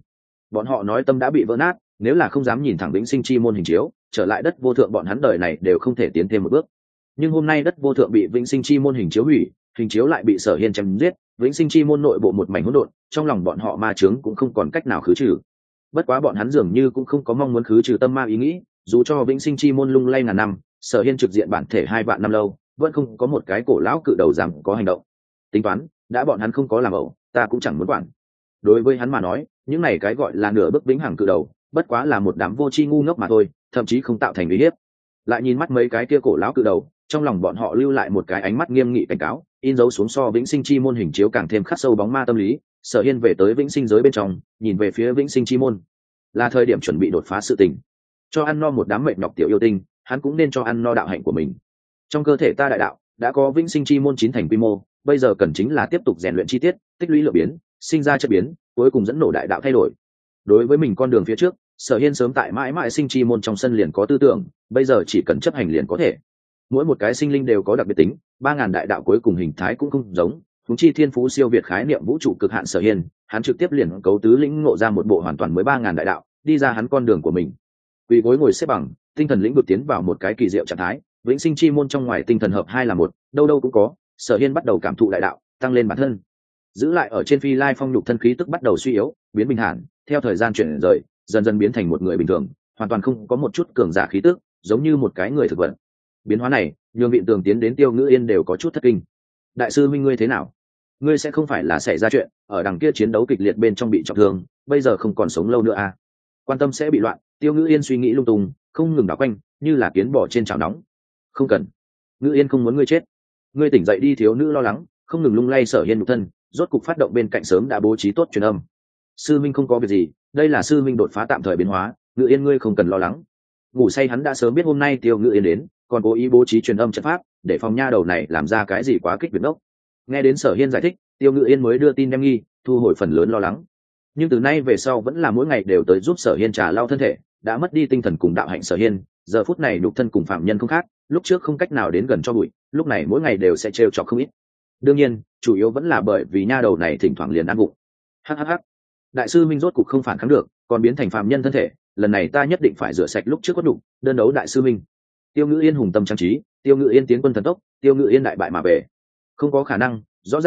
Bọn họ nói tâm đã bị vỡ nát, nếu là không dám nhìn thẳng vĩnh sinh chi môn hình chiếu, trở lại đất vô thượng bọn hắn đời này đều không thể tiến thêm một bước. Nhưng hôm nay đất vô thượng bị vĩnh sinh chi môn hình chiếu hủy, hình chiếu lại bị Sở Hiên chém giết, vĩnh sinh chi môn nội bộ một mảnh hỗn độn, trong lòng bọn họ ma chướng cũng không còn cách nào khứ trừ. Bất quá bọn hắn dường như cũng không có mong muốn khứ trừ tâm ma ý nghĩ, dù cho vĩnh sinh chi môn lung lay ngàn năm, Sở Hiên trực diện bản thể 2 vạn năm lâu, vẫn không có một cái cổ lão cự đầu dám có hành động. Tính toán, đã bọn hắn không có làm ẩu, ta cũng chẳng muốn quản. Đối với hắn mà nói, những này cái gọi là nửa bước vĩnh hằng cự đầu, bất quá là một đám vô tri ngu ngốc mà thôi, thậm chí không tạo thành uy hiếp. Lại nhìn mắt mấy cái kia cổ lão cự đầu, trong lòng bọn họ lưu lại một cái ánh mắt nghiêm nghị cảnh cáo, in dấu xuống so vĩnh sinh chi môn hình chiếu càng thêm khắc sâu bóng ma tâm lý. Sở Hiên về tới vĩnh sinh giới bên trong, nhìn về phía vĩnh sinh chi môn, là thời điểm chuẩn bị đột phá sự tình. Cho ăn no một đám mệt nhọc tiểu yêu tinh, hắn cũng nên cho ăn no đạo hạnh của mình. Trong cơ thể ta đại đạo đã có vĩnh sinh chi môn 9 thành quy mô, bây giờ cần chính là tiếp tục rèn luyện chi tiết, tích lũy lượng biến, sinh ra chất biến, cuối cùng dẫn nổ đại đạo thay đổi. Đối với mình con đường phía trước, Sở Hiên sớm tại mãi mãi sinh chi môn trong sân liền có tư tưởng, bây giờ chỉ cần chấp hành liền có thể. Mỗi một cái sinh linh đều có đặc biệt tính, 3000 đại đạo cuối cùng hình thái cũng không giống, huống chi thiên phú siêu việt khái niệm vũ trụ cực hạn Sở Hiên, hắn trực tiếp liền cấu tứ lĩnh ngộ ra một bộ hoàn toàn mới 3000 đại đạo, đi ra hắn con đường của mình. Quỳ gối ngồi xếp bằng, tinh thần lĩnh vực tiến vào một cái kỳ diệu trạng thái, vĩnh sinh chi môn trong ngoài tinh thần hợp hai là một, đâu đâu cũng có. Sở Hiên bắt đầu cảm thụ đại đạo, tăng lên bản thân. Giữ lại ở trên phi lai phong nhục thân khí tức bắt đầu suy yếu, biến bình hàn, theo thời gian chuyển rời, dần dần biến thành một người bình thường, hoàn toàn không có một chút cường giả khí tức, giống như một cái người thực vật. Biến hóa này, nhường Vịn Tường tiến đến Tiêu Ngữ Yên đều có chút thất kinh. Đại sư huynh ngươi thế nào? Ngươi sẽ không phải là xảy ra chuyện, ở đằng kia chiến đấu kịch liệt bên trong bị trọng thương, bây giờ không còn sống lâu nữa à? Quan tâm sẽ bị loạn, Tiêu Ngữ Yên suy nghĩ lung tung, không ngừng đảo quanh, như là kiến bò trên chảo nóng. Không cần, Ngữ Yên không muốn ngươi chết. Ngươi tỉnh dậy đi, thiếu nữ lo lắng, không ngừng lung lay Sở Hiên nhục thân, rốt cục phát động bên cạnh sớm đã bố trí tốt truyền âm. Sư minh không có việc gì, đây là sư minh đột phá tạm thời biến hóa, Ngữ Yên ngươi không cần lo lắng. Ngủ say hắn đã sớm biết hôm nay Tiêu Ngữ Yên đến, còn cố ý bố trí truyền âm trận pháp để phòng nha đầu này làm ra cái gì quá kích việc ngốc. Nghe đến Sở Hiên giải thích, Tiêu Ngữ Yên mới đưa tin đem nghi, thu hồi phần lớn lo lắng. Nhưng từ nay về sau vẫn là mỗi ngày đều tới giúp Sở Hiên trà lau thân thể, đã mất đi tinh thần cùng đạo hạnh Sở Hiên, giờ phút này nhục thân cùng phạm nhân không khác, lúc trước không cách nào đến gần cho bụi, lúc này mỗi ngày đều sẽ trêu chọc không ít. Đương nhiên, chủ yếu vẫn là bởi vì nha đầu này thỉnh thoảng liền ăn bụng. Hhh. Đại sư minh rốt cục không phản kháng được, còn biến thành phạm nhân thân thể, lần này ta nhất định phải rửa sạch lúc trước có đủ, đơn đấu đại sư minh. Tiêu Ngữ Yên hùng tâm trang trí, Tiêu Ngữ Yên tiến quân thần tốc, Tiêu Ngữ Yên đại bại mà về. Không có khả năng,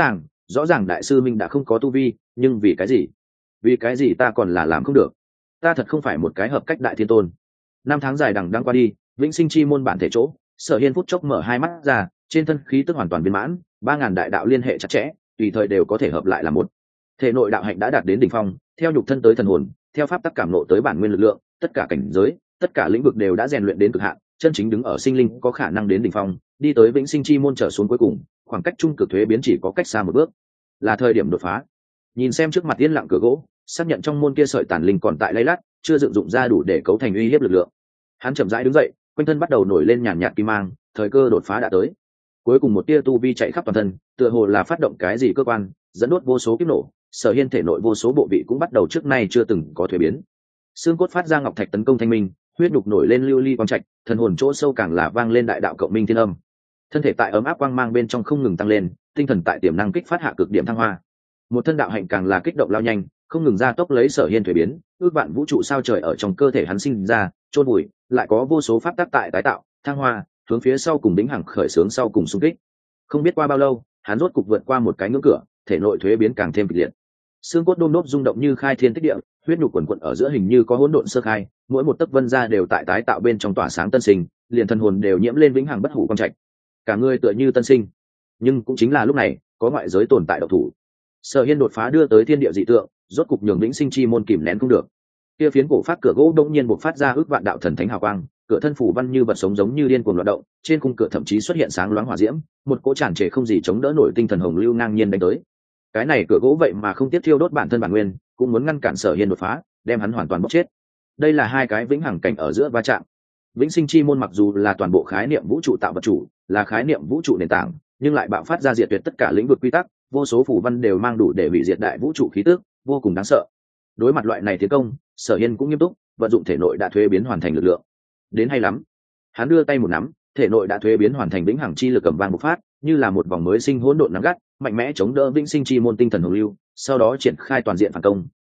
rõ ràng đại sư minh đã không có tu vi, nhưng vì cái gì? Vì cái gì ta còn là làm không được? Ta thật không phải một cái hợp cách đại thiên tôn. 5 tháng dài đằng đang qua đi, vĩnh sinh chi môn bản thể chỗ, Sở Hiên phút chốc mở hai mắt ra, trên thân khí tức hoàn toàn viên mãn, 3000 đại đạo liên hệ chặt chẽ, tùy thời đều có thể hợp lại là một. Thể nội đạo hạnh đã đạt đến đỉnh phong, theo nhục thân tới thần hồn, theo pháp tắc cảm nộ tới bản nguyên lực lượng, tất cả cảnh giới, tất cả lĩnh vực đều đã rèn luyện đến cực hạn, chân chính đứng ở sinh linh có khả năng đến đỉnh phong, đi tới vĩnh sinh chi môn trở xuống cuối cùng, khoảng cách trung cực thuế biến chỉ có cách xa một bước, là thời điểm đột phá. Nhìn xem trước mặt yên lặng cửa gỗ, xác nhận trong môn kia sợi tàn linh còn tại lay lắt, chưa dựng dụng ra đủ để cấu thành uy hiếp lực lượng. Hắn chậm rãi đứng dậy, quanh thân bắt đầu nổi lên nhàn nhạt kim mang, thời cơ đột phá đã tới. Cuối cùng một tia tu vi chạy khắp toàn thân, tựa hồ là phát động cái gì cơ quan, dẫn đốt vô số kiếp nổ. Sở Hiên thể nội vô số bộ vị cũng bắt đầu trước nay chưa từng có thuế biến. Xương cốt phát ra ngọc thạch tấn công thanh minh, huyết đục nổi lên lưu ly quang trạch, thần hồn chỗ sâu càng là vang lên đại đạo cộng minh thiên âm. Thân thể tại ấm áp quang mang bên trong không ngừng tăng lên, tinh thần tại tiềm năng kích phát hạ cực điểm thăng hoa. Một thân đạo hạnh càng là kích động lao nhanh, không ngừng gia tốc lấy Sở Hiên thuế biến, ước vạn vũ trụ sao trời ở trong cơ thể hắn sinh ra, chôn bụi, lại có vô số pháp tắc tại tái tạo, thăng hoa, hướng phía sau cùng đỉnh hằng khởi sướng sau cùng xung kích. Không biết qua bao lâu, hắn rốt cục vượt qua một cái ngưỡng cửa, thể nội thuế biến càng thêm kịch liệt. Xương cốt đôm đốp rung động như khai thiên tích địa, huyết nhục quần quần ở giữa hình như có hỗn độn sơ khai, mỗi một tấc vân ra đều tại tái tạo bên trong tỏa sáng tân sinh, liền thần hồn đều nhiễm lên vĩnh hằng bất hủ quang trạch. Cả người tựa như tân sinh. Nhưng cũng chính là lúc này, có ngoại giới tồn tại độc thủ. Sở Hiên đột phá đưa tới thiên địa dị tượng, rốt cục nhường vĩnh sinh chi môn kìm nén không được. Kia phiến cổ phát cửa gỗ đột nhiên bộc phát ra ước vạn đạo thần thánh hào quang, cửa thân phủ văn như vật sống giống như điên cuồng loạn động, trên khung cửa thậm chí xuất hiện sáng loáng hỏa diễm, một cỗ tràn trề không gì chống đỡ nổi tinh thần hồng lưu ngang nhiên đánh tới. Cái này cửa gỗ vậy mà không tiếp thiêu đốt bản thân bản nguyên, cũng muốn ngăn cản Sở Hiên đột phá, đem hắn hoàn toàn bóc chết. Đây là hai cái vĩnh hằng cảnh ở giữa va chạm. Vĩnh sinh chi môn mặc dù là toàn bộ khái niệm vũ trụ tạo vật chủ, là khái niệm vũ trụ nền tảng, nhưng lại bạo phát ra diệt tuyệt tất cả lĩnh vực quy tắc, vô số phù văn đều mang đủ để hủy diệt đại vũ trụ khí tức, vô cùng đáng sợ. Đối mặt loại này tiến công, Sở Hiên cũng nghiêm túc, vận dụng thể nội đã thuế biến hoàn thành lực lượng. Đến hay lắm. Hắn đưa tay một nắm, thể nội đã thuế biến hoàn thành vĩnh hằng chi lực cầm vang bộc phát, như là một vòng mới sinh hỗn độn nắng gắt, mạnh mẽ chống đỡ vĩnh sinh chi môn tinh thần hồng lưu, sau đó triển khai toàn diện phản công,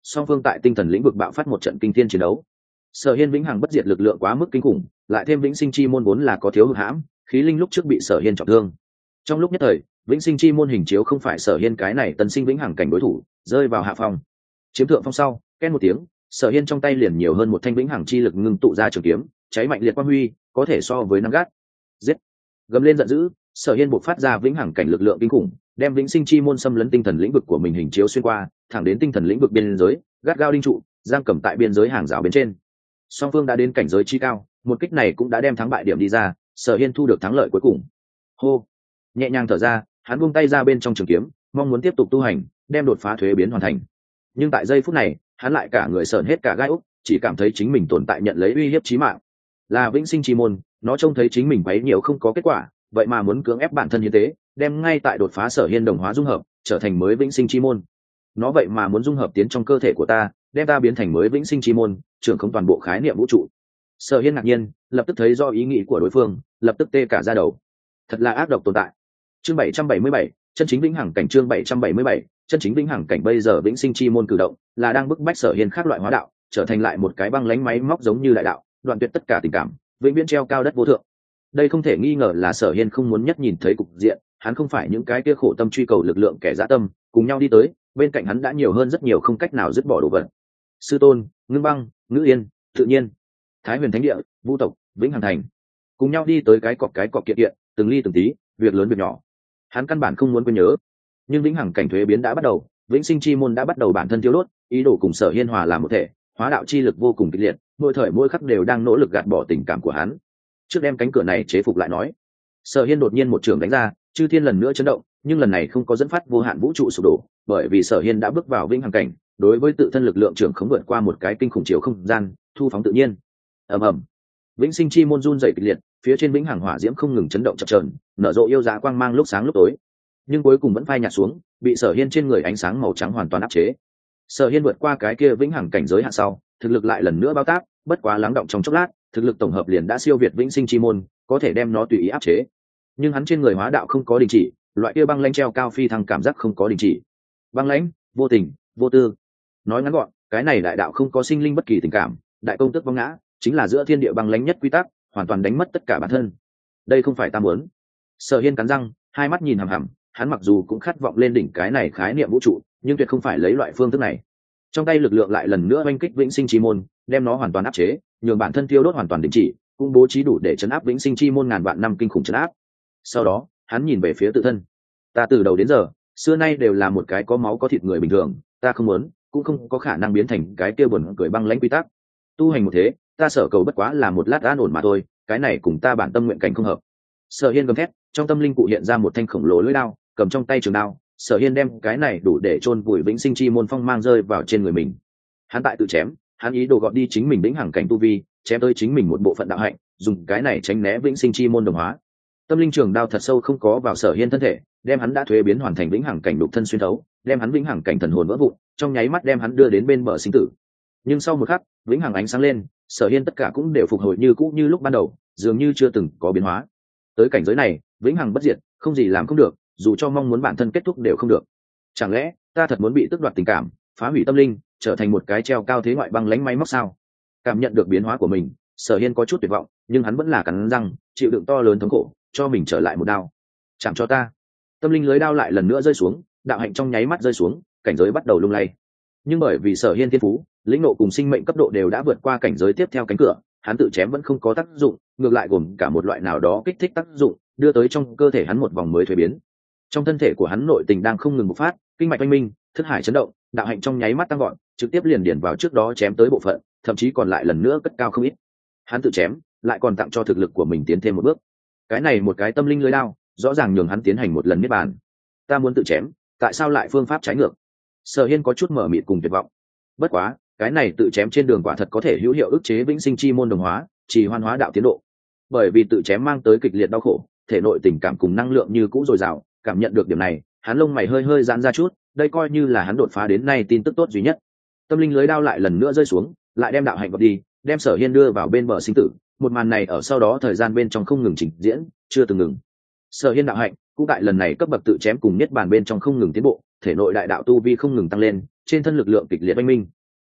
song phương tại tinh thần lĩnh vực bạo phát một trận kinh thiên chiến đấu. Sở Hiên vĩnh hằng bất diệt lực lượng quá mức kinh khủng, lại thêm vĩnh sinh chi môn vốn là có thiếu hụt hãm, khí linh lúc trước bị Sở Hiên trọng thương. Trong lúc nhất thời, vĩnh sinh chi môn hình chiếu không phải Sở Hiên cái này tân sinh vĩnh hằng cảnh đối thủ, rơi vào hạ phong. Chiếm thượng phong sau, két một tiếng, Sở Hiên trong tay liền nhiều hơn một thanh vĩnh hằng chi lực ngưng tụ ra trường kiếm, cháy mạnh liệt quang huy, có thể so với năm gác. Giết! Gầm lên giận dữ, Sở Hiên bộc phát ra vĩnh hằng cảnh lực lượng kinh khủng, đem vĩnh sinh chi môn xâm lấn tinh thần lĩnh vực của mình hình chiếu xuyên qua, thẳng đến tinh thần lĩnh vực biên giới, gắt gao đinh trụ, giam cầm tại biên giới hàng rào bên trên. Song phương đã đến cảnh giới chi cao, một kích này cũng đã đem thắng bại điểm đi ra, Sở Hiên thu được thắng lợi cuối cùng. Hô, nhẹ nhàng thở ra, hắn buông tay ra bên trong trường kiếm, mong muốn tiếp tục tu hành, đem đột phá thuế biến hoàn thành. Nhưng tại giây phút này, hắn lại cả người sởn hết cả gai ốc, chỉ cảm thấy chính mình tồn tại nhận lấy uy hiếp chí mạng. Là vĩnh sinh chi môn, nó trông thấy chính mình quấy nhiều không có kết quả, vậy mà muốn cưỡng ép bản thân hiến tế, đem ngay tại đột phá Sở Hiên đồng hóa dung hợp, trở thành mới vĩnh sinh chi môn. Nó vậy mà muốn dung hợp tiến trong cơ thể của ta, đem ta biến thành mới vĩnh sinh chi môn, trưởng không toàn bộ khái niệm vũ trụ. Sở Hiên ngạc nhiên, lập tức thấy do ý nghĩ của đối phương, lập tức tê cả da đầu. Thật là ác độc tồn tại. Chương 777, chân chính vĩnh hằng cảnh. Chương 777, chân chính vĩnh hằng cảnh. Bây giờ vĩnh sinh chi môn cử động, là đang bức bách Sở Hiên khác loại hóa đạo, trở thành lại một cái băng lãnh máy móc giống như đại đạo, đoạn tuyệt tất cả tình cảm, vĩnh viễn treo cao đất vô thượng. Đây không thể nghi ngờ là Sở Hiên không muốn nhất nhìn thấy cục diện, hắn không phải những cái kia khổ tâm truy cầu lực lượng kẻ dã tâm, cùng nhau đi tới, bên cạnh hắn đã nhiều hơn rất nhiều không cách nào dứt bỏ đồ vật. Sư tôn, Ngưng Băng, Ngữ Yên, tự nhiên, Thái Huyền Thánh Địa, Vũ tộc, Vĩnh Hằng Thành, cùng nhau đi tới cái cọc kiện kiện, từng ly từng tí, việc lớn việc nhỏ. Hắn căn bản không muốn quên nhớ, nhưng vĩnh hằng cảnh thuế biến đã bắt đầu, vĩnh sinh chi môn đã bắt đầu bản thân thiêu đốt, ý đồ cùng Sở Hiên hòa làm một thể, hóa đạo chi lực vô cùng kịch liệt, mỗi thời mỗi khắc đều đang nỗ lực gạt bỏ tình cảm của hắn. Trước đem cánh cửa này chế phục lại nói, Sở Hiên đột nhiên một trường đánh ra, chư thiên lần nữa chấn động, nhưng lần này không có dẫn phát vô hạn vũ trụ sụp đổ, bởi vì Sở Hiên đã bước vào vĩnh hằng cảnh, đối với tự thân lực lượng trưởng khống vượt qua một cái kinh khủng chiều không gian, thu phóng tự nhiên. Ầm ầm, vĩnh sinh chi môn run rẩy kịch liệt, phía trên vĩnh hằng hỏa diễm không ngừng chấn động chập chờn, nở rộ yêu dã quang mang lúc sáng lúc tối, nhưng cuối cùng vẫn phai nhạt xuống, bị Sở Hiên trên người ánh sáng màu trắng hoàn toàn áp chế. Sở Hiên vượt qua cái kia vĩnh hằng cảnh giới hạn sau, thực lực lại lần nữa bao tác, bất quá lắng động trong chốc lát, thực lực tổng hợp liền đã siêu việt vĩnh sinh chi môn, có thể đem nó tùy ý áp chế. Nhưng hắn trên người hóa đạo không có đình chỉ, loại kia băng lãnh treo cao phi thăng cảm giác không có đình chỉ. Băng lãnh, vô tình, vô tư. Nói ngắn gọn, cái này đại đạo không có sinh linh bất kỳ tình cảm, đại công tức vong ngã, chính là giữa thiên địa băng lãnh nhất quy tắc, hoàn toàn đánh mất tất cả bản thân. Đây không phải ta muốn. Sở Hiên cắn răng, hai mắt nhìn hằm hằm, hắn mặc dù cũng khát vọng lên đỉnh cái này khái niệm vũ trụ, nhưng tuyệt không phải lấy loại phương thức này. Trong tay lực lượng lại lần nữa oanh kích vĩnh sinh chi môn, đem nó hoàn toàn áp chế, nhường bản thân thiêu đốt hoàn toàn đình chỉ, cũng bố trí đủ để chấn áp vĩnh sinh chi môn ngàn vạn năm kinh khủng chấn áp. Sau đó, hắn nhìn về phía tự thân. Ta từ đầu đến giờ, xưa nay đều là một cái có máu có thịt người bình thường, ta không muốn, cũng không có khả năng biến thành cái kia buồn cười băng lãnh quy tắc. Tu hành một thế, ta sở cầu bất quá là một lát an ổn mà thôi, cái này cùng ta bản tâm nguyện cảnh không hợp. Sở Hiên gầm thét, trong tâm linh cụ hiện ra một thanh khổng lồ lưỡi đao, cầm trong tay trường đao, Sở Hiên đem cái này đủ để chôn vùi vĩnh sinh chi môn phong mang rơi vào trên người mình. Hắn tại tự chém, hắn ý đồ gọt đi chính mình vĩnh hằng cảnh tu vi, chém tới chính mình một bộ phận đạo hạnh, dùng cái này tránh né vĩnh sinh chi môn đồng hóa. Tâm linh trường đao thật sâu không có vào Sở Hiên thân thể, đem hắn đã thuế biến hoàn thành vĩnh hằng cảnh đục thân xuyên thấu, đem hắn vĩnh hằng cảnh thần hồn vỡ vụn, trong nháy mắt đem hắn đưa đến bên bờ sinh tử. Nhưng sau một khắc, vĩnh hằng ánh sáng lên, Sở Hiên tất cả cũng đều phục hồi như cũ như lúc ban đầu, dường như chưa từng có biến hóa. Tới cảnh giới này, vĩnh hằng bất diệt, không gì làm không được, dù cho mong muốn bản thân kết thúc đều không được. Chẳng lẽ ta thật muốn bị tước đoạt tình cảm, phá hủy tâm linh, trở thành một cái treo cao thế ngoại băng lãnh máy móc sao? Cảm nhận được biến hóa của mình, Sở Hiên có chút tuyệt vọng, nhưng hắn vẫn là cắn răng, chịu đựng to lớn thống khổ, cho mình trở lại một đao. Chạm cho ta. Tâm linh lưới đao lại lần nữa rơi xuống, đạo hạnh trong nháy mắt rơi xuống, cảnh giới bắt đầu lung lay. Nhưng bởi vì Sở Hiên thiên phú, lĩnh ngộ cùng sinh mệnh cấp độ đều đã vượt qua cảnh giới tiếp theo cánh cửa, hắn tự chém vẫn không có tác dụng, ngược lại gồm cả một loại nào đó kích thích tác dụng, đưa tới trong cơ thể hắn một vòng mới thuế biến. Trong thân thể của hắn nội tình đang không ngừng bộc phát, kinh mạch oanh minh, thức hải chấn động, đạo hạnh trong nháy mắt tăng gọn, trực tiếp liền điển vào trước đó chém tới bộ phận, thậm chí còn lại lần nữa cất cao không ít. Hắn tự chém, lại còn tặng cho thực lực của mình tiến thêm một bước. Cái này một cái tâm linh lưới đao, rõ ràng nhường hắn tiến hành một lần niết bàn. Ta muốn tự chém, tại sao lại phương pháp trái ngược? Sở Hiên có chút mở mịt cùng tuyệt vọng. Bất quá, cái này tự chém trên đường quả thật có thể hữu hiệu ức chế vĩnh sinh chi môn đồng hóa, trì hoãn hóa đạo tiến độ. Bởi vì tự chém mang tới kịch liệt đau khổ, thể nội tình cảm cùng năng lượng như cũ dồi dào, cảm nhận được điểm này, hắn lông mày hơi hơi giãn ra chút, đây coi như là hắn đột phá đến nay tin tức tốt duy nhất. Tâm linh lưới đao lại lần nữa rơi xuống, lại đem đạo hạnh gọt đi, đem Sở Hiên đưa vào bên bờ sinh tử. Một màn này ở sau đó thời gian bên trong không ngừng trình diễn, chưa từng ngừng. Sở Hiên đạo hạnh cũng tại lần này cấp bậc tự chém cùng niết bàn bên trong không ngừng tiến bộ, thể nội đại đạo tu vi không ngừng tăng lên, trên thân lực lượng kịch liệt oanh minh,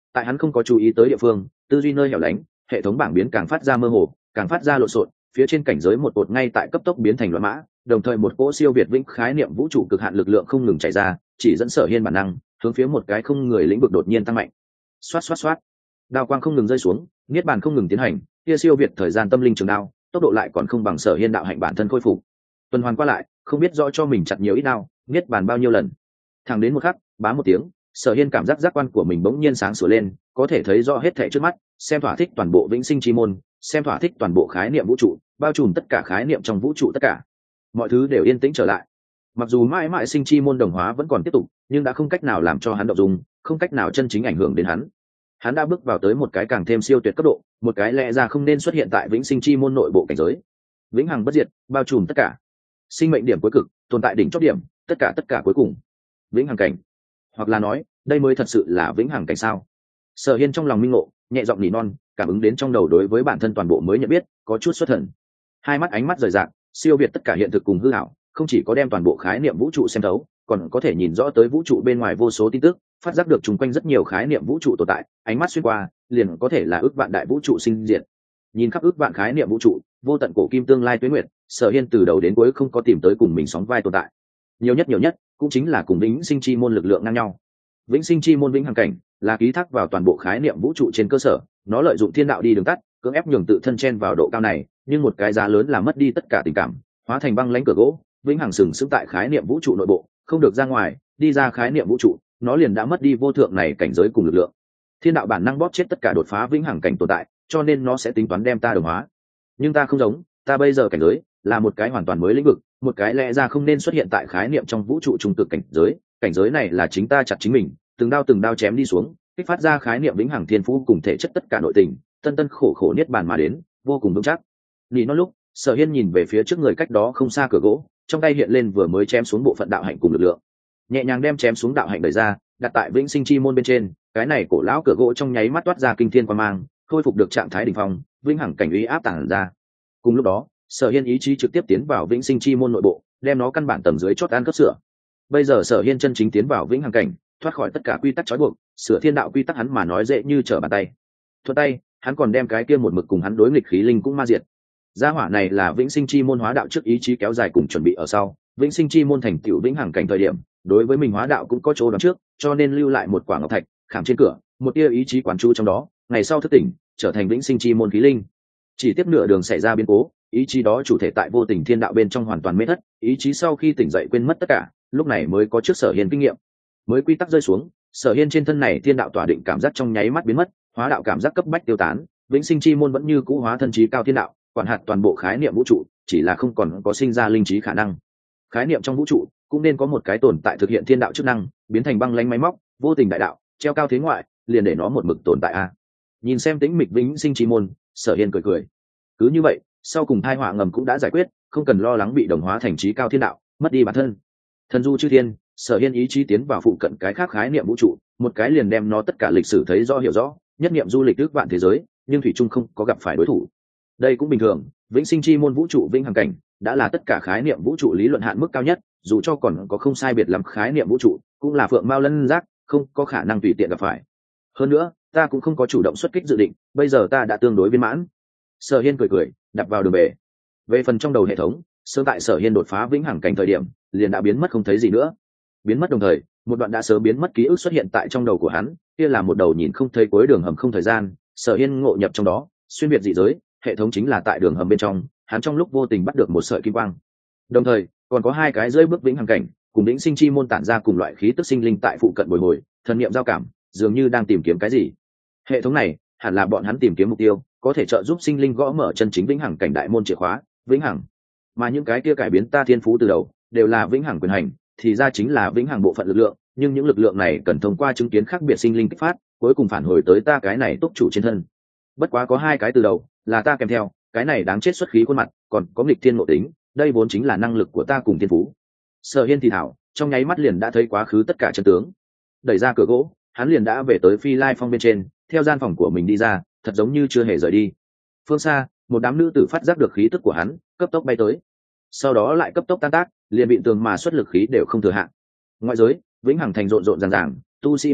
tại hắn không có chú ý tới địa phương, tư duy nơi hẻo lánh, hệ thống bảng biến càng phát ra mơ hồ, càng phát ra lộn xộn, phía trên cảnh giới một cột ngay tại cấp tốc biến thành loạn mã, đồng thời một cỗ siêu việt vĩnh khái niệm vũ trụ cực hạn lực lượng không ngừng chạy ra, chỉ dẫn Sở Hiên bản năng hướng phía một cái không người lĩnh vực đột nhiên tăng mạnh. Xoát xoát xoát, đao quang không ngừng rơi xuống, niết bàn không ngừng tiến hành, kia siêu việt thời gian tâm linh trường đao, tốc độ lại còn không bằng Sở Hiên đạo hạnh bản thân khôi phục. Tuần hoàn qua lại, không biết rõ cho mình chặt nhiều ít đao, niết bàn bao nhiêu lần. Thẳng đến một khắc, bá một tiếng, Sở Hiên cảm giác giác quan của mình bỗng nhiên sáng sủa lên, có thể thấy rõ hết thảy trước mắt, xem thỏa thích toàn bộ vĩnh sinh chi môn, xem thỏa thích toàn bộ khái niệm vũ trụ, bao trùm tất cả khái niệm trong vũ trụ tất cả. Mọi thứ đều yên tĩnh trở lại. Mặc dù mãi mãi sinh chi môn đồng hóa vẫn còn tiếp tục, nhưng đã không cách nào làm cho hắn động dung, không cách nào chân chính ảnh hưởng đến hắn. Hắn đã bước vào tới một cái càng thêm siêu tuyệt cấp độ, một cái lẽ ra không nên xuất hiện tại vĩnh sinh chi môn nội bộ cảnh giới. Vĩnh hằng bất diệt, bao trùm tất cả. Sinh mệnh điểm cuối cực, tồn tại đỉnh chót điểm, tất cả cuối cùng. Vĩnh hằng cảnh. Hoặc là nói, đây mới thật sự là vĩnh hằng cảnh sao? Sở Hiên trong lòng minh ngộ, nhẹ giọng nỉ non, cảm ứng đến trong đầu đối với bản thân toàn bộ mới nhận biết, có chút xuất thần. Hai mắt ánh mắt rời rạc, siêu việt tất cả hiện thực cùng hư ảo, không chỉ có đem toàn bộ khái niệm vũ trụ xem thấu, còn có thể nhìn rõ tới vũ trụ bên ngoài vô số tin tức, phát giác được chung quanh rất nhiều khái niệm vũ trụ tồn tại, ánh mắt xuyên qua, liền có thể là ước vạn đại vũ trụ sinh diệt. Nhìn khắp ước vạn khái niệm vũ trụ, vô tận cổ kim tương lai tuế nguyệt, Sở Hiên từ đầu đến cuối không có tìm tới cùng mình sóng vai tồn tại. Nhiều nhất cũng chính là cùng vĩnh sinh chi môn lực lượng ngang nhau. Vĩnh sinh chi môn vĩnh hằng cảnh là ký thác vào toàn bộ khái niệm vũ trụ trên cơ sở, nó lợi dụng thiên đạo đi đường tắt, cưỡng ép nhường tự thân chen vào độ cao này, nhưng một cái giá lớn là mất đi tất cả tình cảm, hóa thành băng lãnh cửa gỗ, vĩnh hằng sừng sững tại khái niệm vũ trụ nội bộ, không được ra ngoài, đi ra khái niệm vũ trụ, nó liền đã mất đi vô thượng này cảnh giới cùng lực lượng. Thiên đạo bản năng bóp chết tất cả đột phá vĩnh hằng cảnh tồn tại, cho nên nó sẽ tính toán đem ta đồng hóa. Nhưng ta không giống, ta bây giờ cảnh giới là một cái hoàn toàn mới lĩnh vực, một cái lẽ ra không nên xuất hiện tại khái niệm trong vũ trụ trung cực cảnh giới này là chính ta chặt chính mình, từng đao chém đi xuống, kích phát ra khái niệm vĩnh hằng thiên phú cùng thể chất tất cả nội tình, tân khổ niết bàn mà đến, vô cùng vững chắc. Nỉ non lúc, Sở Hiên nhìn về phía trước người cách đó không xa cửa gỗ, trong tay hiện lên vừa mới chém xuống bộ phận đạo hạnh cùng lực lượng, nhẹ nhàng đem chém xuống đạo hạnh đẩy ra, đặt tại vĩnh sinh chi môn bên trên. Cái này cổ lão cửa gỗ trong nháy mắt toát ra kinh thiên quang mang, khôi phục được trạng thái đỉnh phong, vĩnh hằng cảnh uy áp tàng ra. Cùng lúc đó, Sở Hiên ý chí trực tiếp tiến vào vĩnh sinh chi môn nội bộ, đem nó căn bản tầng dưới chót ăn cấp sửa. Bây giờ Sở Hiên chân chính tiến vào vĩnh hằng cảnh, thoát khỏi tất cả quy tắc trói buộc, sửa thiên đạo quy tắc hắn mà nói dễ như trở bàn tay. Thuận tay, hắn còn đem cái kia một mực cùng hắn đối nghịch khí linh cũng ma diệt. Gia hỏa này là vĩnh sinh chi môn hóa đạo trước ý chí kéo dài cùng chuẩn bị ở sau, vĩnh sinh chi môn thành tựu vĩnh hằng cảnh thời điểm, đối với mình hóa đạo cũng có chỗ đoán trước, cho nên lưu lại một quả ngọc thạch, khảm trên cửa, một tia ý chí quán chú trong đó, ngày sau thức tỉnh, trở thành vĩnh sinh chi môn khí linh. Chỉ tiếp nửa đường xảy ra biến cố, ý chí đó chủ thể tại vô tình thiên đạo bên trong hoàn toàn mê thất, ý chí sau khi tỉnh dậy quên mất tất cả, lúc này mới có trước Sở Hiên kinh nghiệm. Mới quy tắc rơi xuống, Sở Hiên trên thân này thiên đạo tỏa định cảm giác trong nháy mắt biến mất, hóa đạo cảm giác cấp bách tiêu tán, vĩnh sinh chi môn vẫn như cũ hóa thân trí cao thiên đạo, quản hạt toàn bộ khái niệm vũ trụ, chỉ là không còn có sinh ra linh trí khả năng. Khái niệm trong vũ trụ cũng nên có một cái tồn tại thực hiện thiên đạo chức năng, biến thành băng lãnh máy móc, vô tình đại đạo, treo cao thế ngoại, liền để nó một mực tồn tại a. Nhìn xem tĩnh mịch vĩnh sinh chi môn, Sở Hiên cười. Cứ như vậy, sau cùng tai họa ngầm cũng đã giải quyết, không cần lo lắng bị đồng hóa thành trí cao thiên đạo, mất đi bản thân. Thần du chư thiên, Sở Hiên ý chí tiến vào phụ cận cái khác khái niệm vũ trụ, một cái liền đem nó tất cả lịch sử thấy rõ hiểu rõ, nhất niệm du lịch ước vạn thế giới, nhưng thủy chung không có gặp phải đối thủ. Đây cũng bình thường, vĩnh sinh chi môn vũ trụ vĩnh hằng cảnh đã là tất cả khái niệm vũ trụ lý luận hạn mức cao nhất, dù cho còn có không sai biệt lắm khái niệm vũ trụ, cũng là phượng mao lân giác, không có khả năng tùy tiện gặp phải. Hơn nữa, ta cũng không có chủ động xuất kích dự định, bây giờ ta đã tương đối viên mãn. Sở Hiên cười, đạp vào đường bể. Về phần trong đầu hệ thống, sớm tại Sở Hiên đột phá vĩnh hằng cảnh thời điểm, liền đã biến mất không thấy gì nữa. Biến mất đồng thời, một đoạn đã sớm biến mất ký ức xuất hiện tại trong đầu của hắn, kia là một đầu nhìn không thấy cuối đường hầm không thời gian. Sở Hiên ngộ nhập trong đó, xuyên biệt dị giới, hệ thống chính là tại đường hầm bên trong, hắn trong lúc vô tình bắt được một sợi kim quang. Đồng thời, còn có hai cái rơi bước vĩnh hằng cảnh, cùng vĩnh sinh chi môn tản ra cùng loại khí tức sinh linh tại phụ cận bồi hồi, thần niệm giao cảm, dường như đang tìm kiếm cái gì. Hệ thống này, hẳn là bọn hắn tìm kiếm mục tiêu, có thể trợ giúp sinh linh gõ mở chân chính vĩnh hằng cảnh đại môn chìa khóa, vĩnh hằng. Mà những cái kia cải biến ta thiên phú từ đầu, đều là vĩnh hằng quyền hành, thì ra chính là vĩnh hằng bộ phận lực lượng, nhưng những lực lượng này cần thông qua chứng kiến khác biệt sinh linh kích phát, cuối cùng phản hồi tới ta cái này túc chủ trên thân. Bất quá có hai cái từ đầu, là ta kèm theo, cái này đáng chết xuất khí khuôn mặt, còn có nghịch thiên ngộ tính, đây vốn chính là năng lực của ta cùng thiên phú. Sở Hiên thì thảo, trong nháy mắt liền đã thấy quá khứ tất cả chân tướng. Đẩy ra cửa gỗ, hắn liền đã về tới Phi Lai Phong bên trên, theo gian phòng của mình đi ra, thật giống như chưa hề rời đi. Phương xa, một đám nữ tử phát giác được khí tức của hắn, cấp tốc bay tới. Sau đó lại cấp tốc tan tác, liền bị tường mà xuất lực khí đều không thừa hạn. Ngoại giới, vĩnh hằng thành rộn ràng, tu sĩ vu tộc,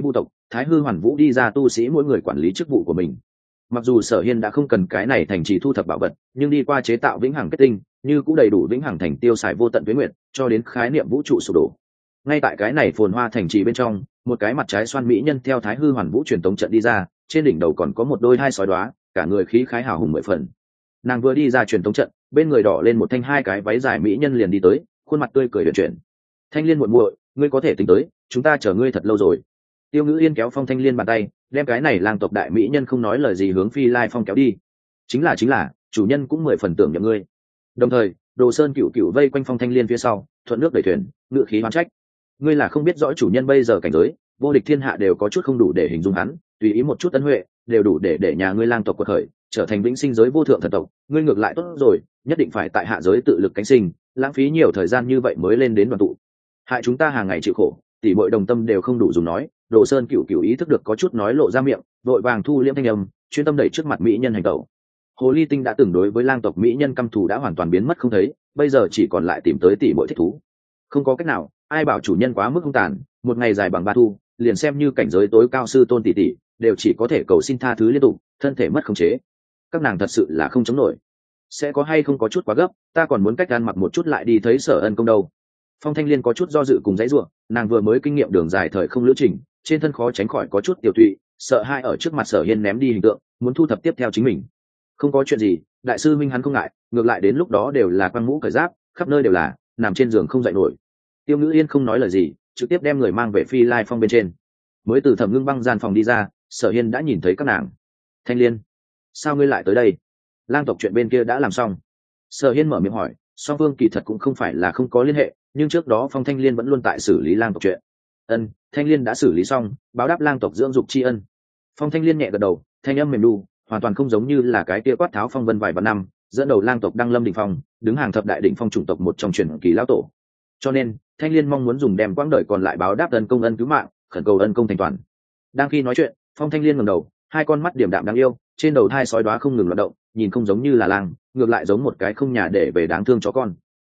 Thái Hư Hoàn Vũ đi ra tu sĩ mỗi người quản lý chức vụ của mình. Mặc dù Sở Hiên đã không cần cái này thành trì thu thập bảo vật, nhưng đi qua chế tạo vĩnh hằng kết tinh, như cũng đầy đủ vĩnh hằng thành tiêu xài vô tận tuế nguyệt, cho đến khái niệm vũ trụ sụp đổ. Ngay tại cái này phồn hoa thành trì bên trong, một cái mặt trái xoan mỹ nhân theo Thái Hư Hoàn Vũ truyền tống trận đi ra, trên đỉnh đầu còn có một đôi hai sói đóa, cả người khí khái hào hùng mười phần. Nàng vừa đi ra truyền tống trận, bên người đỏ lên một thanh hai cái váy dài mỹ nhân liền đi tới, khuôn mặt tươi cười huyền chuyển. Thanh Liên muội muội, ngươi có thể tính tới, chúng ta chờ ngươi thật lâu rồi. Tiêu Ngữ Yên kéo Phong Thanh Liên bàn tay, đem cái này lang tộc đại mỹ nhân không nói lời gì hướng Phi Lai Phong kéo đi. Chính là, chủ nhân cũng mười phần tưởng nhậm ngươi. Đồng thời, Đồ Sơn Cựu Cựu vây quanh Phong Thanh Liên phía sau, thuận nước đẩy thuyền, ngự khí hoán trách. Ngươi là không biết rõ chủ nhân bây giờ cảnh giới, vô địch thiên hạ đều có chút không đủ để hình dung hắn, tùy ý một chút ân huệ, đều đủ để nhà ngươi lang tộc quật khởi, trở thành vĩnh sinh giới vô thượng thần tộc. Ngươi ngược lại tốt rồi, nhất định phải tại hạ giới tự lực cánh sinh, lãng phí nhiều thời gian như vậy mới lên đến đoàn tụ. Hại chúng ta hàng ngày chịu khổ, tỷ muội đồng tâm đều không đủ dùng nói. Đồ Sơn Cựu Cựu ý thức được có chút nói lộ ra miệng, vội vàng thu liễm thanh âm, chuyên tâm đẩy trước mặt mỹ nhân hành tẩu. Hồ ly tinh đã từng đối với lang tộc mỹ nhân căm thù đã hoàn toàn biến mất không thấy, bây giờ chỉ còn lại tìm tới tỷ muội thích thú. Không có cách nào, ai bảo chủ nhân quá mức hung tàn, một ngày dài bằng ba thu, liền xem như cảnh giới tối cao sư tôn tỷ tỷ, đều chỉ có thể cầu xin tha thứ liên tục, thân thể mất khống chế. Các nàng thật sự là không chống nổi. Sẽ có hay không có chút quá gấp, ta còn muốn cách gan mặc một chút lại đi thấy Sở Ân công đâu. Phong Thanh Liên có chút do dự cùng dãy rủa, nàng vừa mới kinh nghiệm đường dài thời không lữ trình, trên thân khó tránh khỏi có chút tiểu tụy, sợ hai ở trước mặt Sở Hiên ném đi hình tượng, muốn thu thập tiếp theo chính mình. Không có chuyện gì, đại sư minh hắn không ngại, ngược lại đến lúc đó đều là quang mũ cởi giáp, khắp nơi đều là, nằm trên giường không dậy nổi. Tiêu Ngữ Yên không nói lời gì, trực tiếp đem người mang về Phi Lai Phong bên trên. Mới từ Thẩm Ngưng Băng gian phòng đi ra, Sở Hiên đã nhìn thấy các nàng. Thanh Liên, sao ngươi lại tới đây? Lang tộc chuyện bên kia đã làm xong. Sở Hiên mở miệng hỏi, song phương kỳ thật cũng không phải là không có liên hệ, nhưng trước đó Phong Thanh Liên vẫn luôn tại xử lý lang tộc chuyện. Ân, Thanh Liên đã xử lý xong, báo đáp lang tộc dưỡng dục tri ân. Phong Thanh Liên nhẹ gật đầu, thanh âm mềm đu, hoàn toàn không giống như là cái kia quát tháo phong vân vài vạn năm, dẫn đầu lang tộc đăng lâm đỉnh phong, đứng hàng thập đại đỉnh phong chủng tộc một trong truyền kỳ lão tổ. Cho nên, Thanh Liên mong muốn dùng đem quãng đời còn lại báo đáp ân công ân cứu mạng, khẩn cầu ân công thành toàn. Đang khi nói chuyện, Phong Thanh Liên ngẩng đầu, hai con mắt điểm đạm đáng yêu, trên đầu thai sói đóa không ngừng loạn động, nhìn không giống như là lang, ngược lại giống một cái không nhà để về đáng thương chó con.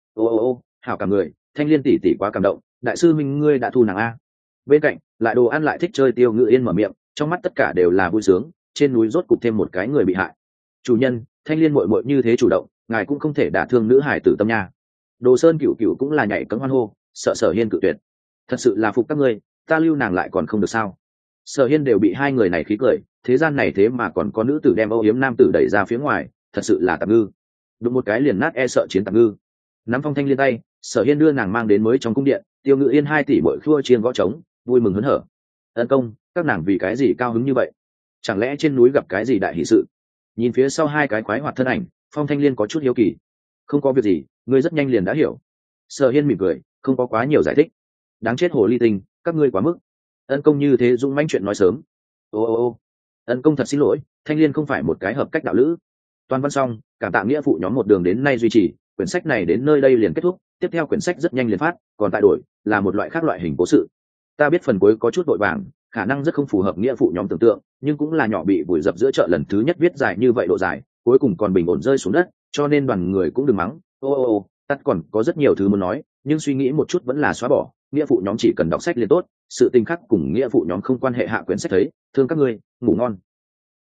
Ô, hảo cả người, Thanh Liên tỷ tỷ quá cảm động, đại sư minh ngươi đã thu nàng a. Bên cạnh, lại đồ ăn lại thích chơi Tiêu Ngữ Yên mở miệng, trong mắt tất cả đều là vui sướng, trên núi rốt cục thêm một cái người bị hại. Chủ nhân, Thanh Liên muội muội như thế chủ động, ngài cũng không thể đả thương nữ hải tử tâm nha. Đồ Sơn Cựu Cựu cũng là nhảy cẫng hoan hô, sợ Sở Hiên cự tuyệt. Thật sự là phục các ngươi, ta lưu nàng lại còn không được sao? Sở Hiên đều bị hai người này khí cười, thế gian này thế mà còn có nữ tử đem âu yếm nam tử đẩy ra phía ngoài, thật sự là tạp ngư. Đụng một cái liền nát e sợ chiến tạp ngư. Nắm Phong Thanh Liên tay, Sở Hiên đưa nàng mang đến mới trong cung điện, Tiêu Ngữ Yên 2 tỷ bội khua chiên gõ trống, vui mừng hớn hở. Ân công, các nàng vì cái gì cao hứng như vậy? Chẳng lẽ trên núi gặp cái gì đại hỷ sự? Nhìn phía sau hai cái quái hoạt thân ảnh, Phong Thanh Liên có chút hiếu kỳ. Không có việc gì, ngươi rất nhanh liền đã hiểu. Sở Hiên mỉm cười, không có quá nhiều giải thích. Đáng chết hồ ly tinh, các ngươi quá mức. Ân công như thế dũng mãnh chuyện nói sớm. Ô, ân công thật xin lỗi, Thanh Liên không phải một cái hợp cách đạo lữ. Toàn văn xong, cảm tạ nghĩa phụ nhóm một đường đến nay duy trì, quyển sách này đến nơi đây liền kết thúc, tiếp theo quyển sách rất nhanh liền phát, còn tại đổi là một loại khác loại hình cố sự. Ta biết phần cuối có chút vội vàng, khả năng rất không phù hợp nghĩa phụ nhóm tưởng tượng, nhưng cũng là nhỏ bị vùi dập giữa chợ lần thứ nhất viết dài như vậy độ dài, cuối cùng còn bình ổn rơi xuống đất, cho nên đoàn người cũng đừng mắng. Ô, tắt còn có rất nhiều thứ muốn nói, nhưng suy nghĩ một chút vẫn là xóa bỏ, nghĩa phụ nhóm chỉ cần đọc sách liền tốt, sự tình khác cùng nghĩa phụ nhóm không quan hệ. Hạ quyển sách thấy, thương các ngươi, ngủ ngon.